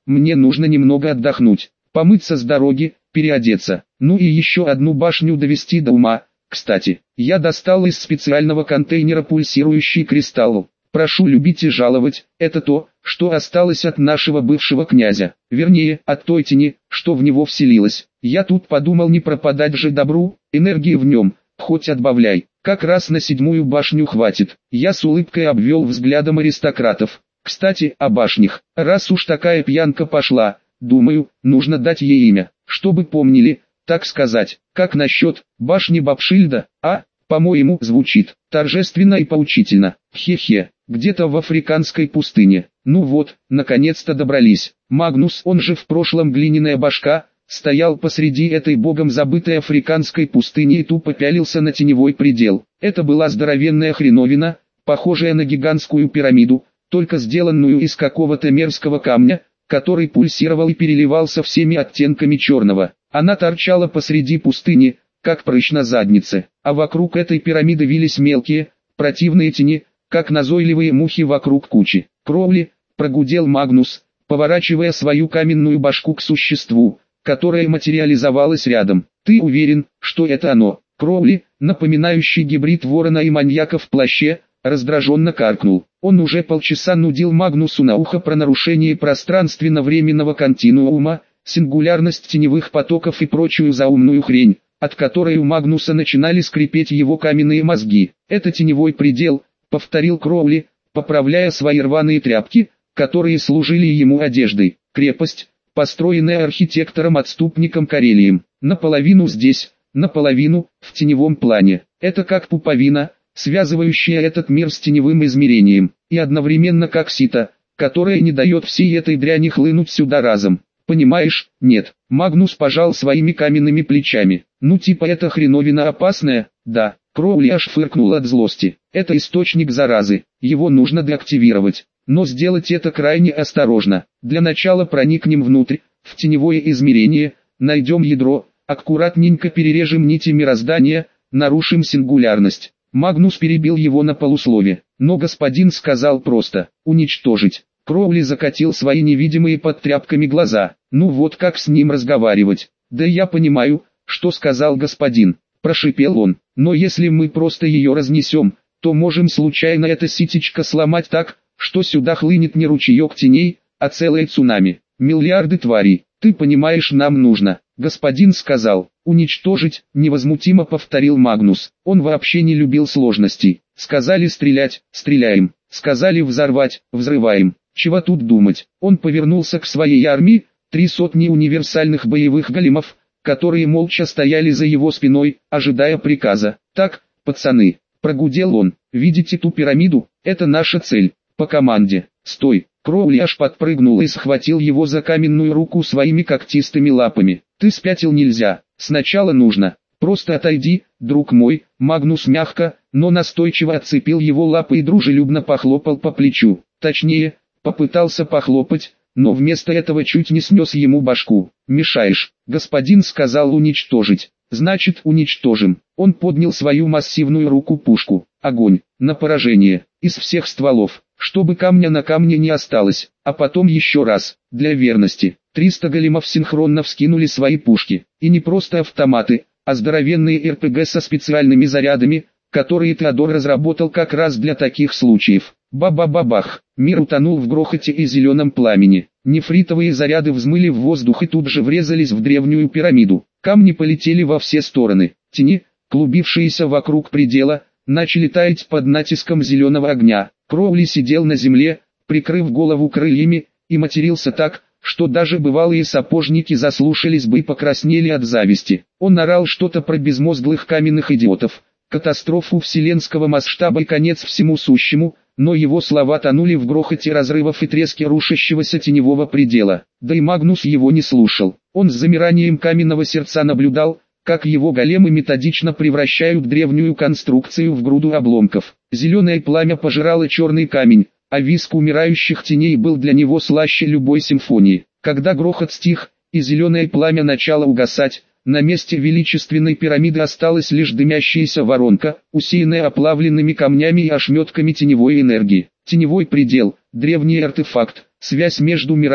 мне нужно немного отдохнуть, помыться с дороги, переодеться, ну и еще одну башню довести до ума. Кстати, я достал из специального контейнера пульсирующий кристалл. Прошу любить и жаловать, это то, что осталось от нашего бывшего князя, вернее, от той тени, что в него вселилась. Я тут подумал, не пропадать же добру, энергии в нем, хоть отбавляй, как раз на седьмую башню хватит. Я с улыбкой обвел взглядом аристократов. Кстати, о башнях, раз уж такая пьянка пошла, думаю, нужно дать ей имя, чтобы помнили, так сказать. Как насчет башни Бабшильда, а? По-моему, звучит торжественно и поучительно. Хе-хе, где-то в африканской пустыне. Ну вот, наконец-то добрались. Магнус, он же в прошлом глиняная башка, стоял посреди этой богом забытой африканской пустыни и тупо пялился на теневой предел. Это была здоровенная хреновина, похожая на гигантскую пирамиду, только сделанную из какого-то мерзкого камня, который пульсировал и переливался всеми оттенками черного. Она торчала посреди пустыни, как прыщ на заднице, а вокруг этой пирамиды вились мелкие, противные тени, как назойливые мухи вокруг кучи. Кроули, прогудел Магнус, поворачивая свою каменную башку к существу, которое материализовалось рядом. Ты уверен, что это оно? Кроули, напоминающий гибрид ворона и маньяка в плаще, раздраженно каркнул. Он уже полчаса нудил Магнусу на ухо про нарушение пространственно-временного континуума, сингулярность теневых потоков и прочую заумную хрень, от которой у Магнуса начинали скрипеть его каменные мозги. «Это теневой предел», — повторил Кроули, поправляя свои рваные тряпки, которые служили ему одеждой. «Крепость, построенная архитектором-отступником Карелием, наполовину здесь, наполовину в теневом плане. Это как пуповина, связывающая этот мир с теневым измерением, и одновременно как сито, которое не дает всей этой дряни хлынуть сюда разом. Понимаешь, нет». Магнус пожал своими каменными плечами. «Ну типа эта хреновина опасная, да». Кроули аж фыркнул от злости. «Это источник заразы, его нужно деактивировать. Но сделать это крайне осторожно. Для начала проникнем внутрь, в теневое измерение, найдем ядро, аккуратненько перережем нити мироздания, нарушим сингулярность». Магнус перебил его на полуслове. «Но господин сказал просто, уничтожить». Кроули закатил свои невидимые под тряпками глаза. «Ну вот как с ним разговаривать?» «Да я понимаю, что сказал господин», – прошипел он. «Но если мы просто ее разнесем, то можем случайно это ситечко сломать так, что сюда хлынет не ручеек теней, а целое цунами. Миллиарды тварей. Ты понимаешь, нам нужно». «Господин сказал, уничтожить», – невозмутимо повторил Магнус. Он вообще не любил сложностей. «Сказали стрелять, стреляем. Сказали взорвать, взрываем. Чего тут думать?» Он повернулся к своей армии, три сотни универсальных боевых големов, которые молча стояли за его спиной, ожидая приказа. «Так, пацаны», – прогудел он, – «видите ту пирамиду? Это наша цель. По команде. Стой!» Кроули аж подпрыгнул и схватил его за каменную руку своими когтистыми лапами. «Ты спятил, нельзя. Сначала нужно. Просто отойди, друг мой». Магнус мягко, но настойчиво отцепил его лапы и дружелюбно похлопал по плечу. Точнее, попытался похлопать, но вместо этого чуть не снес ему башку. «Мешаешь». «Господин сказал уничтожить. Значит, уничтожим». Он поднял свою массивную руку-пушку. Огонь, на поражение, из всех стволов, чтобы камня на камне не осталось, а потом еще раз, для верности. триста големов синхронно вскинули свои пушки, и не просто автоматы, а здоровенные эр пэ гэ со специальными зарядами, которые Теодор разработал как раз для таких случаев. Ба-ба-ба-бах, мир утонул в грохоте и зеленом пламени. Нефритовые заряды взмыли в воздух и тут же врезались в древнюю пирамиду. Камни полетели во все стороны. Тени, клубившиеся вокруг предела, начали таять под натиском зеленого огня. Кроули сидел на земле, прикрыв голову крыльями, и матерился так, что даже бывалые сапожники заслушались бы и покраснели от зависти. Он орал что-то про безмозглых каменных идиотов, катастрофу вселенского масштаба и конец всему сущему, но его слова тонули в грохоте разрывов и треске рушащегося теневого предела. Да и Магнус его не слушал. Он с замиранием каменного сердца наблюдал, как его големы методично превращают древнюю конструкцию в груду обломков. Зеленое пламя пожирало черный камень, а визг умирающих теней был для него слаще любой симфонии. Когда грохот стих, и зеленое пламя начало угасать, на месте величественной пирамиды осталась лишь дымящаяся воронка, усеянная оплавленными камнями и ошметками теневой энергии. Теневой предел, древний артефакт, связь между мирами,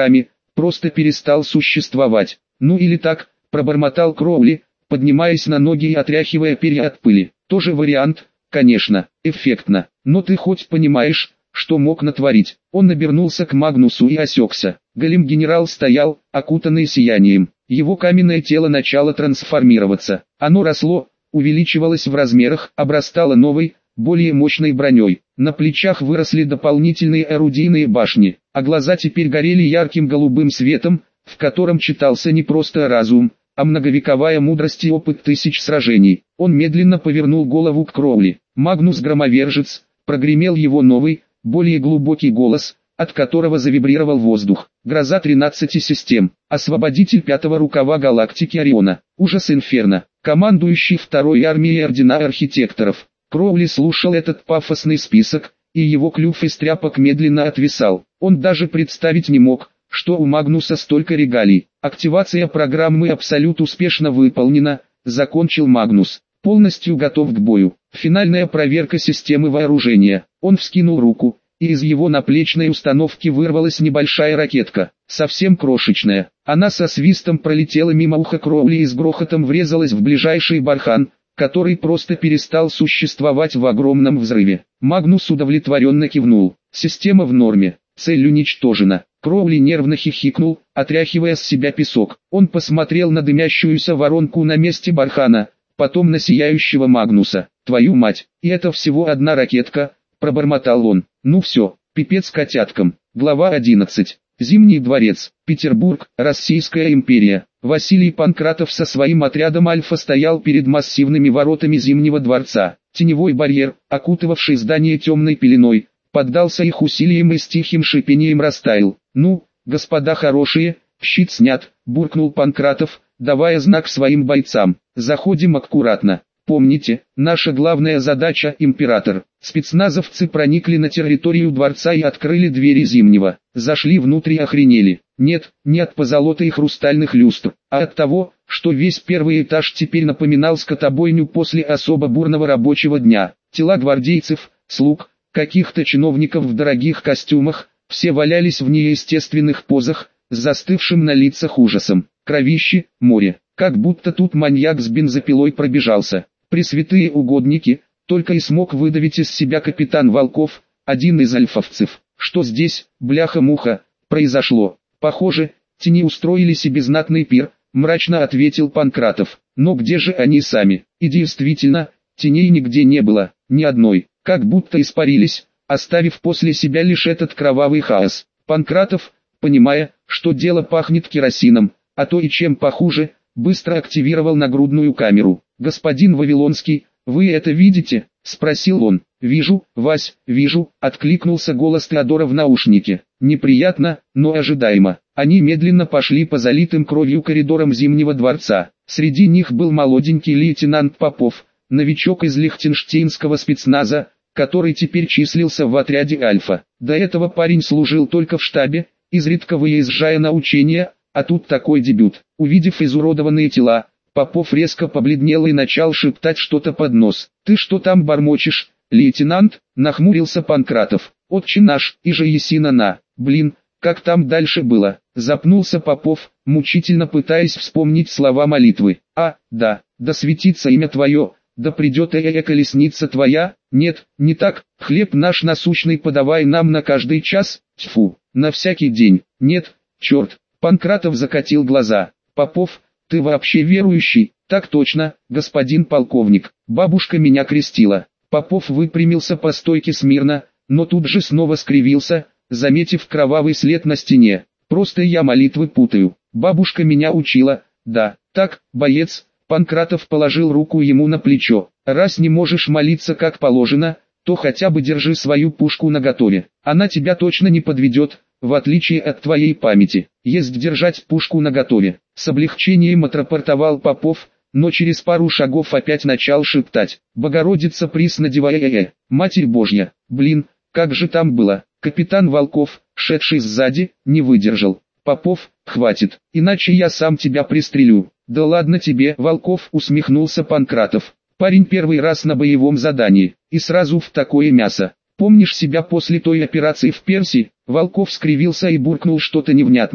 просто перестал существовать. Ну или так, пробормотал Кроули, поднимаясь на ноги и отряхивая перья от пыли. Тоже вариант, конечно, эффектно, но ты хоть понимаешь, что мог натворить? Он обернулся к Магнусу и осекся. Голем-генерал стоял, окутанный сиянием. Его каменное тело начало трансформироваться. Оно росло, увеличивалось в размерах, обрастало новой, более мощной броней. На плечах выросли дополнительные орудийные башни, а глаза теперь горели ярким голубым светом, в котором читался не просто разум, а многовековая мудрость и опыт тысяч сражений. Он медленно повернул голову к Кроули. «Магнус-громовержец», прогремел его новый, более глубокий голос, от которого завибрировал воздух. «Гроза тринадцати систем, освободитель пятого рукава галактики Ориона, ужас Инферно, командующий второй армией Ордена Архитекторов». Кроули слушал этот пафосный список, и его клюв из тряпок медленно отвисал. Он даже представить не мог, что у Магнуса столько регалий. «Активация программы Абсолют успешно выполнена», закончил Магнус. «Полностью готов к бою. Финальная проверка системы вооружения». Он вскинул руку, и из его наплечной установки вырвалась небольшая ракетка, совсем крошечная. Она со свистом пролетела мимо уха Кроули и с грохотом врезалась в ближайший бархан, который просто перестал существовать в огромном взрыве. Магнус удовлетворенно кивнул. Система в норме, цель уничтожена. Кроули нервно хихикнул, отряхивая с себя песок. Он посмотрел на дымящуюся воронку на месте бархана, потом на сияющего Магнуса. «Твою мать, и это всего одна ракетка», пробормотал он. «Ну все, пипец котяткам». Глава одиннадцать. Зимний дворец, Петербург, Российская империя. Василий Панкратов со своим отрядом Альфа стоял перед массивными воротами Зимнего дворца. Теневой барьер, окутывавший здание темной пеленой, поддался их усилиям и с тихим шипением растаял. «Ну, господа хорошие, щит снят», буркнул Панкратов, давая знак своим бойцам. «Заходим аккуратно. Помните, наша главная задача – император». Спецназовцы проникли на территорию дворца и открыли двери Зимнего. Зашли внутрь и охренели. Нет, не от позолоты и хрустальных люстр, а от того, что весь первый этаж теперь напоминал скотобойню после особо бурного рабочего дня. Тела гвардейцев, слуг, каких-то чиновников в дорогих костюмах, все валялись в неестественных позах, с застывшим на лицах ужасом. Кровище, море, как будто тут маньяк с бензопилой пробежался. Пресвятые угодники, только и смог выдавить из себя капитан Волков, один из альфовцев. «Что здесь, бляха-муха, произошло?» «Похоже, тени устроили себе знатный пир», мрачно ответил Панкратов. «Но где же они сами?» И действительно, теней нигде не было, ни одной, как будто испарились, оставив после себя лишь этот кровавый хаос. Панкратов, понимая, что дело пахнет керосином, а то и чем похуже, быстро активировал нагрудную камеру. «Господин Вавилонский, вы это видите?» — спросил он. «Вижу, Вась, вижу», — откликнулся голос Теодора в наушнике. Неприятно, но ожидаемо. Они медленно пошли по залитым кровью коридорам Зимнего дворца. Среди них был молоденький лейтенант Попов, новичок из лихтенштейнского спецназа, который теперь числился в отряде Альфа. До этого парень служил только в штабе, изредка выезжая на учения, а тут такой дебют. Увидев изуродованные тела, Попов резко побледнел и начал шептать что-то под нос. «Ты что там бормочешь, лейтенант?» — нахмурился Панкратов. «Отче наш, и же есина на, блин, как там дальше было?» — запнулся Попов, мучительно пытаясь вспомнить слова молитвы. «А, да, да светится имя твое, да придет эя колесница твоя». «Нет, не так, хлеб наш насущный подавай нам на каждый час, тьфу, на всякий день». «Нет, черт». Панкратов закатил глаза. «Попов, ты вообще верующий?» «Так точно, господин полковник, бабушка меня крестила». Попов выпрямился по стойке смирно, но тут же снова скривился, заметив кровавый след на стене. «Просто я молитвы путаю. Бабушка меня учила, да, так, боец». Панкратов положил руку ему на плечо. «Раз не можешь молиться как положено, то хотя бы держи свою пушку наготове. Она тебя точно не подведет, в отличие от твоей памяти. Есть держать пушку наготове». С облегчением отрапортовал Попов, но через пару шагов опять начал шептать. «Богородица приснадевая, Матерь Божья, блин, как же там было?» Капитан Волков, шедший сзади, не выдержал. «Попов, хватит, иначе я сам тебя пристрелю». «Да ладно тебе, Волков», усмехнулся Панкратов. «Парень первый раз на боевом задании, и сразу в такое мясо. Помнишь себя после той операции в Персии?» Волков скривился и буркнул что-то невнятное.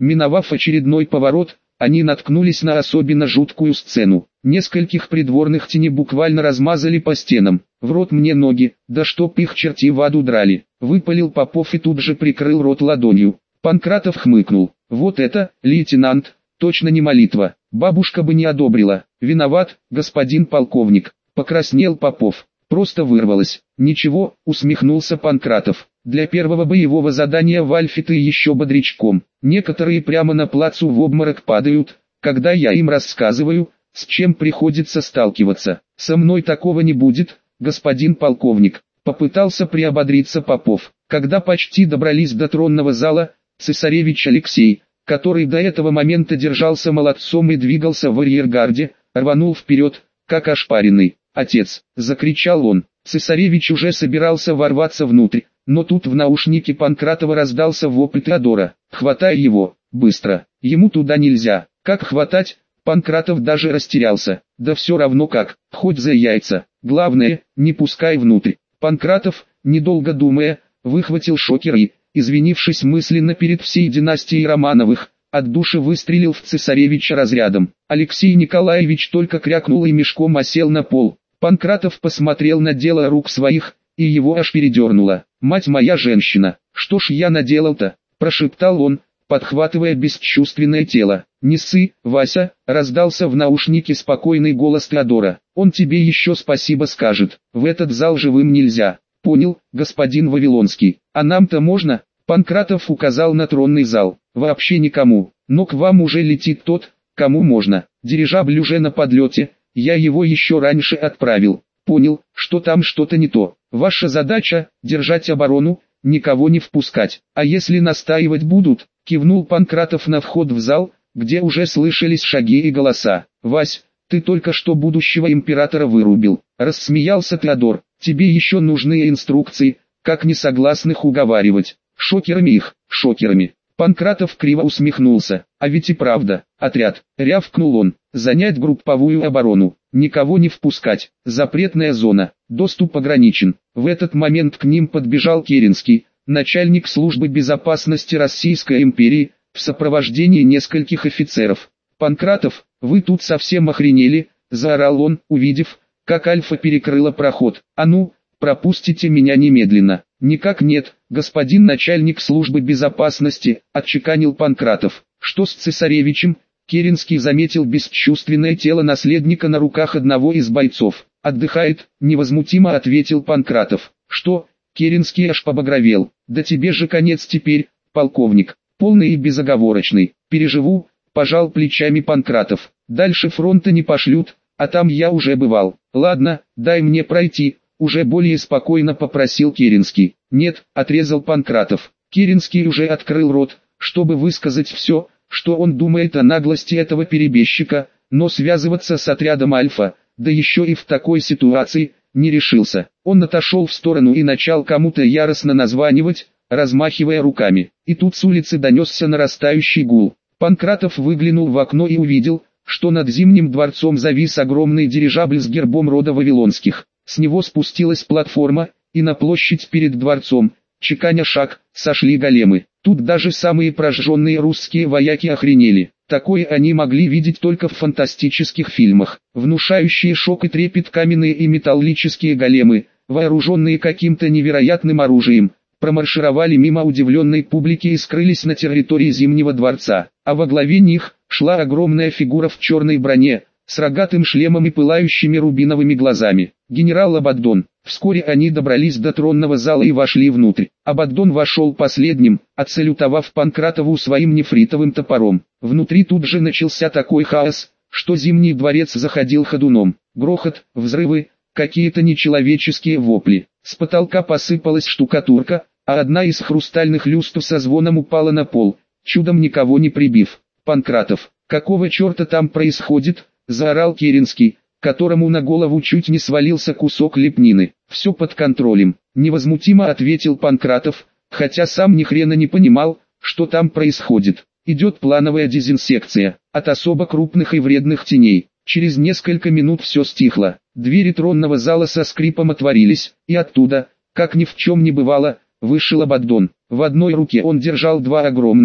Миновав очередной поворот, они наткнулись на особенно жуткую сцену. Нескольких придворных тени буквально размазали по стенам. «В рот мне ноги, да чтоб их черти в аду драли!» Выпалил Попов и тут же прикрыл рот ладонью. Панкратов хмыкнул. «Вот это, лейтенант, точно не молитва, бабушка бы не одобрила». «Виноват, господин полковник», покраснел Попов. «Просто вырвалось». «Ничего», усмехнулся Панкратов. «Для первого боевого задания в Альфе ты еще бодрячком. Некоторые прямо на плацу в обморок падают, когда я им рассказываю, с чем приходится сталкиваться. Со мной такого не будет, господин полковник». Попытался приободриться Попов. Когда почти добрались до тронного зала, цесаревич Алексей, который до этого момента держался молодцом и двигался в арьергарде, рванул вперед, как ошпаренный. «Отец!» — закричал он. Цесаревич уже собирался ворваться внутрь, но тут в наушнике Панкратова раздался вопль Теодора. «Хватай его, быстро! Ему туда нельзя!» «Как хватать?» Панкратов даже растерялся. «Да все равно как, хоть за яйца. Главное, не пускай внутрь». Панкратов, недолго думая, выхватил шокер и, извинившись мысленно перед всей династией Романовых, от души выстрелил в цесаревича разрядом. Алексей Николаевич только крякнул и мешком осел на пол. Панкратов посмотрел на дело рук своих, и его аж передернуло. «Мать моя женщина, что ж я наделал-то?» – прошептал он, подхватывая бесчувственное тело. «Не ссы, Вася», – раздался в наушнике спокойный голос Теодора. «Он тебе еще спасибо скажет. В этот зал живым нельзя». «Понял, господин Вавилонский. А нам-то можно?» Панкратов указал на тронный зал. «Вообще никому, но к вам уже летит тот, кому можно. Дирижабль уже на подлете, я его еще раньше отправил». «Понял, что там что-то не то. Ваша задача – держать оборону, никого не впускать. А если настаивать будут?» – кивнул Панкратов на вход в зал, где уже слышались шаги и голоса. «Вась, ты только что будущего императора вырубил», – рассмеялся Теодор. «Тебе еще нужны инструкции, как несогласных уговаривать. Шокерами их, шокерами». Панкратов криво усмехнулся. «А ведь и правда, отряд», — рявкнул он, — «занять групповую оборону, никого не впускать, запретная зона, доступ ограничен». В этот момент к ним подбежал Керенский, начальник службы безопасности Российской империи, в сопровождении нескольких офицеров. «Панкратов, вы тут совсем охренели», — заорал он, увидев, как Альфа перекрыла проход. «А ну, пропустите меня немедленно». «Никак нет, господин начальник службы безопасности», — отчеканил Панкратов. «Что с цесаревичем?» Керенский заметил бесчувственное тело наследника на руках одного из бойцов. «Отдыхает», — невозмутимо ответил Панкратов. «Что?» Керенский аж побагровел. «Да тебе же конец теперь, полковник, полный и безоговорочный. Переживу», — пожал плечами Панкратов. «Дальше фронта не пошлют, а там я уже бывал. Ладно, дай мне пройти». Уже более спокойно попросил Керенский. «Нет», — отрезал Панкратов. Керенский уже открыл рот, чтобы высказать все, что он думает о наглости этого перебежчика, но связываться с отрядом Альфа, да еще и в такой ситуации, не решился. Он отошел в сторону и начал кому-то яростно названивать, размахивая руками. И тут с улицы донесся нарастающий гул. Панкратов выглянул в окно и увидел, что над Зимним дворцом завис огромный дирижабль с гербом рода Вавилонских. С него спустилась платформа, и на площадь перед дворцом, чеканя шаг, сошли големы. Тут даже самые прожженные русские вояки охренели. Такое они могли видеть только в фантастических фильмах. Внушающие шок и трепет каменные и металлические големы, вооруженные каким-то невероятным оружием, промаршировали мимо удивленной публики и скрылись на территории Зимнего дворца. А во главе них шла огромная фигура в черной броне, с рогатым шлемом и пылающими рубиновыми глазами. Генерал Абаддон. Вскоре они добрались до тронного зала и вошли внутрь. Абаддон вошел последним, отсалютовав Панкратову своим нефритовым топором. Внутри тут же начался такой хаос, что Зимний дворец заходил ходуном. Грохот, взрывы, какие-то нечеловеческие вопли. С потолка посыпалась штукатурка, а одна из хрустальных люстр со звоном упала на пол, чудом никого не прибив. «Панкратов, какого черта там происходит?» — заорал Керенский, которому на голову чуть не свалился кусок лепнины. «Все под контролем», — невозмутимо ответил Панкратов, хотя сам ни хрена не понимал, что там происходит. Идет плановая дезинсекция, от особо крупных и вредных теней. Через несколько минут все стихло. Двери тронного зала со скрипом отворились, и оттуда, как ни в чем не бывало, вышел Абаддон. В одной руке он держал два огромных,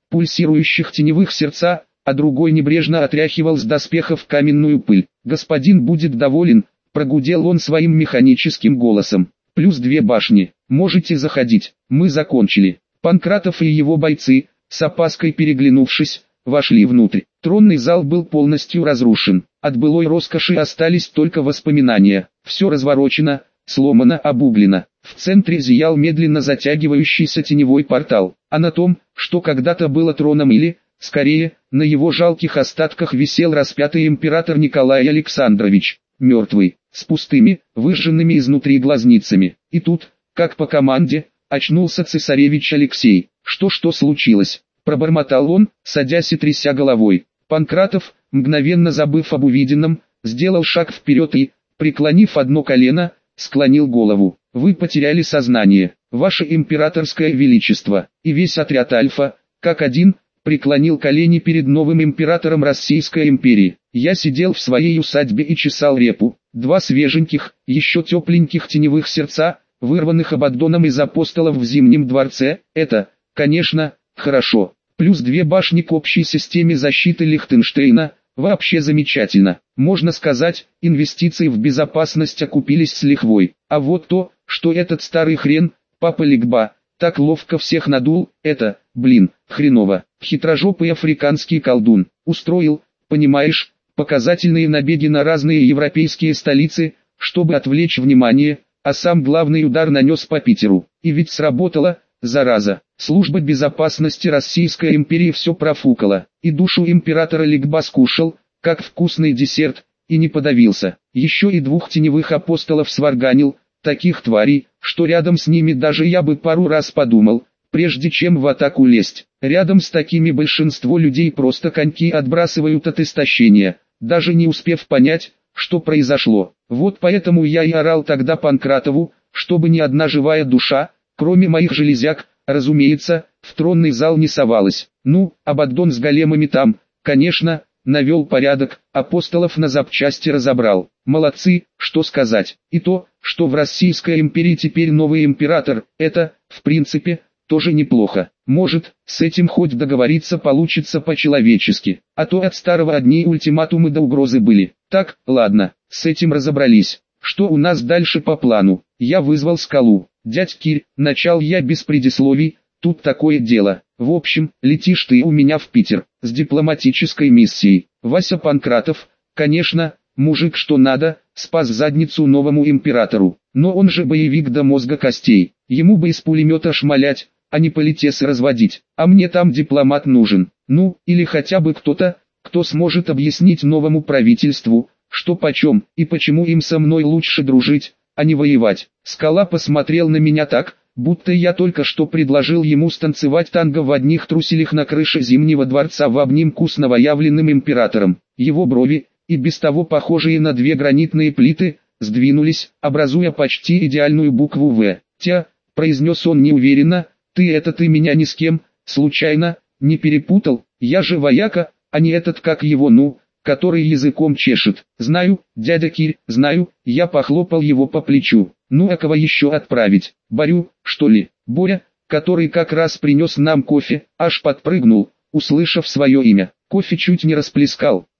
пульсирующих теневых сердца, а другой небрежно отряхивал с доспехов каменную пыль. «Господин будет доволен», — прогудел он своим механическим голосом. «Плюс две башни, можете заходить, мы закончили». Панкратов и его бойцы, с опаской переглянувшись, вошли внутрь. Тронный зал был полностью разрушен. От былой роскоши остались только воспоминания. Все разворочено, сломано, обуглено. В центре зиял медленно затягивающийся теневой портал. А на том, что когда-то было троном или, скорее, на его жалких остатках висел распятый император Николай Александрович, мертвый, с пустыми, выжженными изнутри глазницами. И тут, как по команде, очнулся цесаревич Алексей. «Что-что случилось?» – пробормотал он, садясь и тряся головой. Панкратов, мгновенно забыв об увиденном, сделал шаг вперед и, преклонив одно колено, склонил голову. «Вы потеряли сознание, ваше императорское величество». И весь отряд Альфа, как один, преклонил колени перед новым императором Российской империи. Я сидел в своей усадьбе и чесал репу. Два свеженьких, еще тепленьких теневых сердца, вырванных Абаддоном из апостолов в Зимнем дворце, это, конечно, хорошо. Плюс две башни к общей системе защиты Лихтенштейна, вообще замечательно. Можно сказать, инвестиции в безопасность окупились с лихвой. А вот то, что этот старый хрен, папа Лигба, так ловко всех надул, это, блин, хреново. Хитрожопый африканский колдун, устроил, понимаешь, показательные набеги на разные европейские столицы, чтобы отвлечь внимание, а сам главный удар нанес по Питеру. И ведь сработало, зараза. Служба безопасности Российской империи все профукала, и душу императора Лигба скушал, как вкусный десерт, и не подавился. Еще и двух теневых апостолов сварганил, таких тварей, что рядом с ними даже я бы пару раз подумал, прежде чем в атаку лезть. Рядом с такими большинство людей просто коньки отбрасывают от истощения, даже не успев понять, что произошло. Вот поэтому я и орал тогда Панкратову, чтобы ни одна живая душа, кроме моих железяк, разумеется, в тронный зал не совалась. Ну, Абаддон с големами там, конечно, навел порядок, апостолов на запчасти разобрал. Молодцы, что сказать. И то, что в Российской империи теперь новый император, это, в принципе, тоже неплохо. Может, с этим хоть договориться получится по-человечески, а то от старого одни ультиматумы до угрозы были. Так, ладно, с этим разобрались. Что у нас дальше по плану? Я вызвал Скалу. Дядь Кирь, начал я без предисловий, тут такое дело. В общем, летишь ты у меня в Питер, с дипломатической миссией. Вася Панкратов, конечно, мужик что надо, спас задницу новому императору. Но он же боевик до мозга костей. Ему бы из пулемета шмалять, а не политесы разводить. А мне там дипломат нужен. Ну, или хотя бы кто-то, кто сможет объяснить новому правительству, что почем и почему им со мной лучше дружить, а не воевать. Скала посмотрел на меня так, будто я только что предложил ему станцевать танго в одних труселях на крыше Зимнего дворца в обнимку с новоявленным императором. Его брови, и без того похожие на две гранитные плиты, сдвинулись, образуя почти идеальную букву «В». «Тя», — произнес он неуверенно, — «ты это ты меня ни с кем, случайно, не перепутал? Я же вояка, а не этот как его ну, который языком чешет». «Знаю, дядя Кирь, знаю», — я похлопал его по плечу. «Ну а кого еще отправить? Борю, что ли?» Боря, который как раз принес нам кофе, аж подпрыгнул, услышав свое имя. Кофе чуть не расплескал.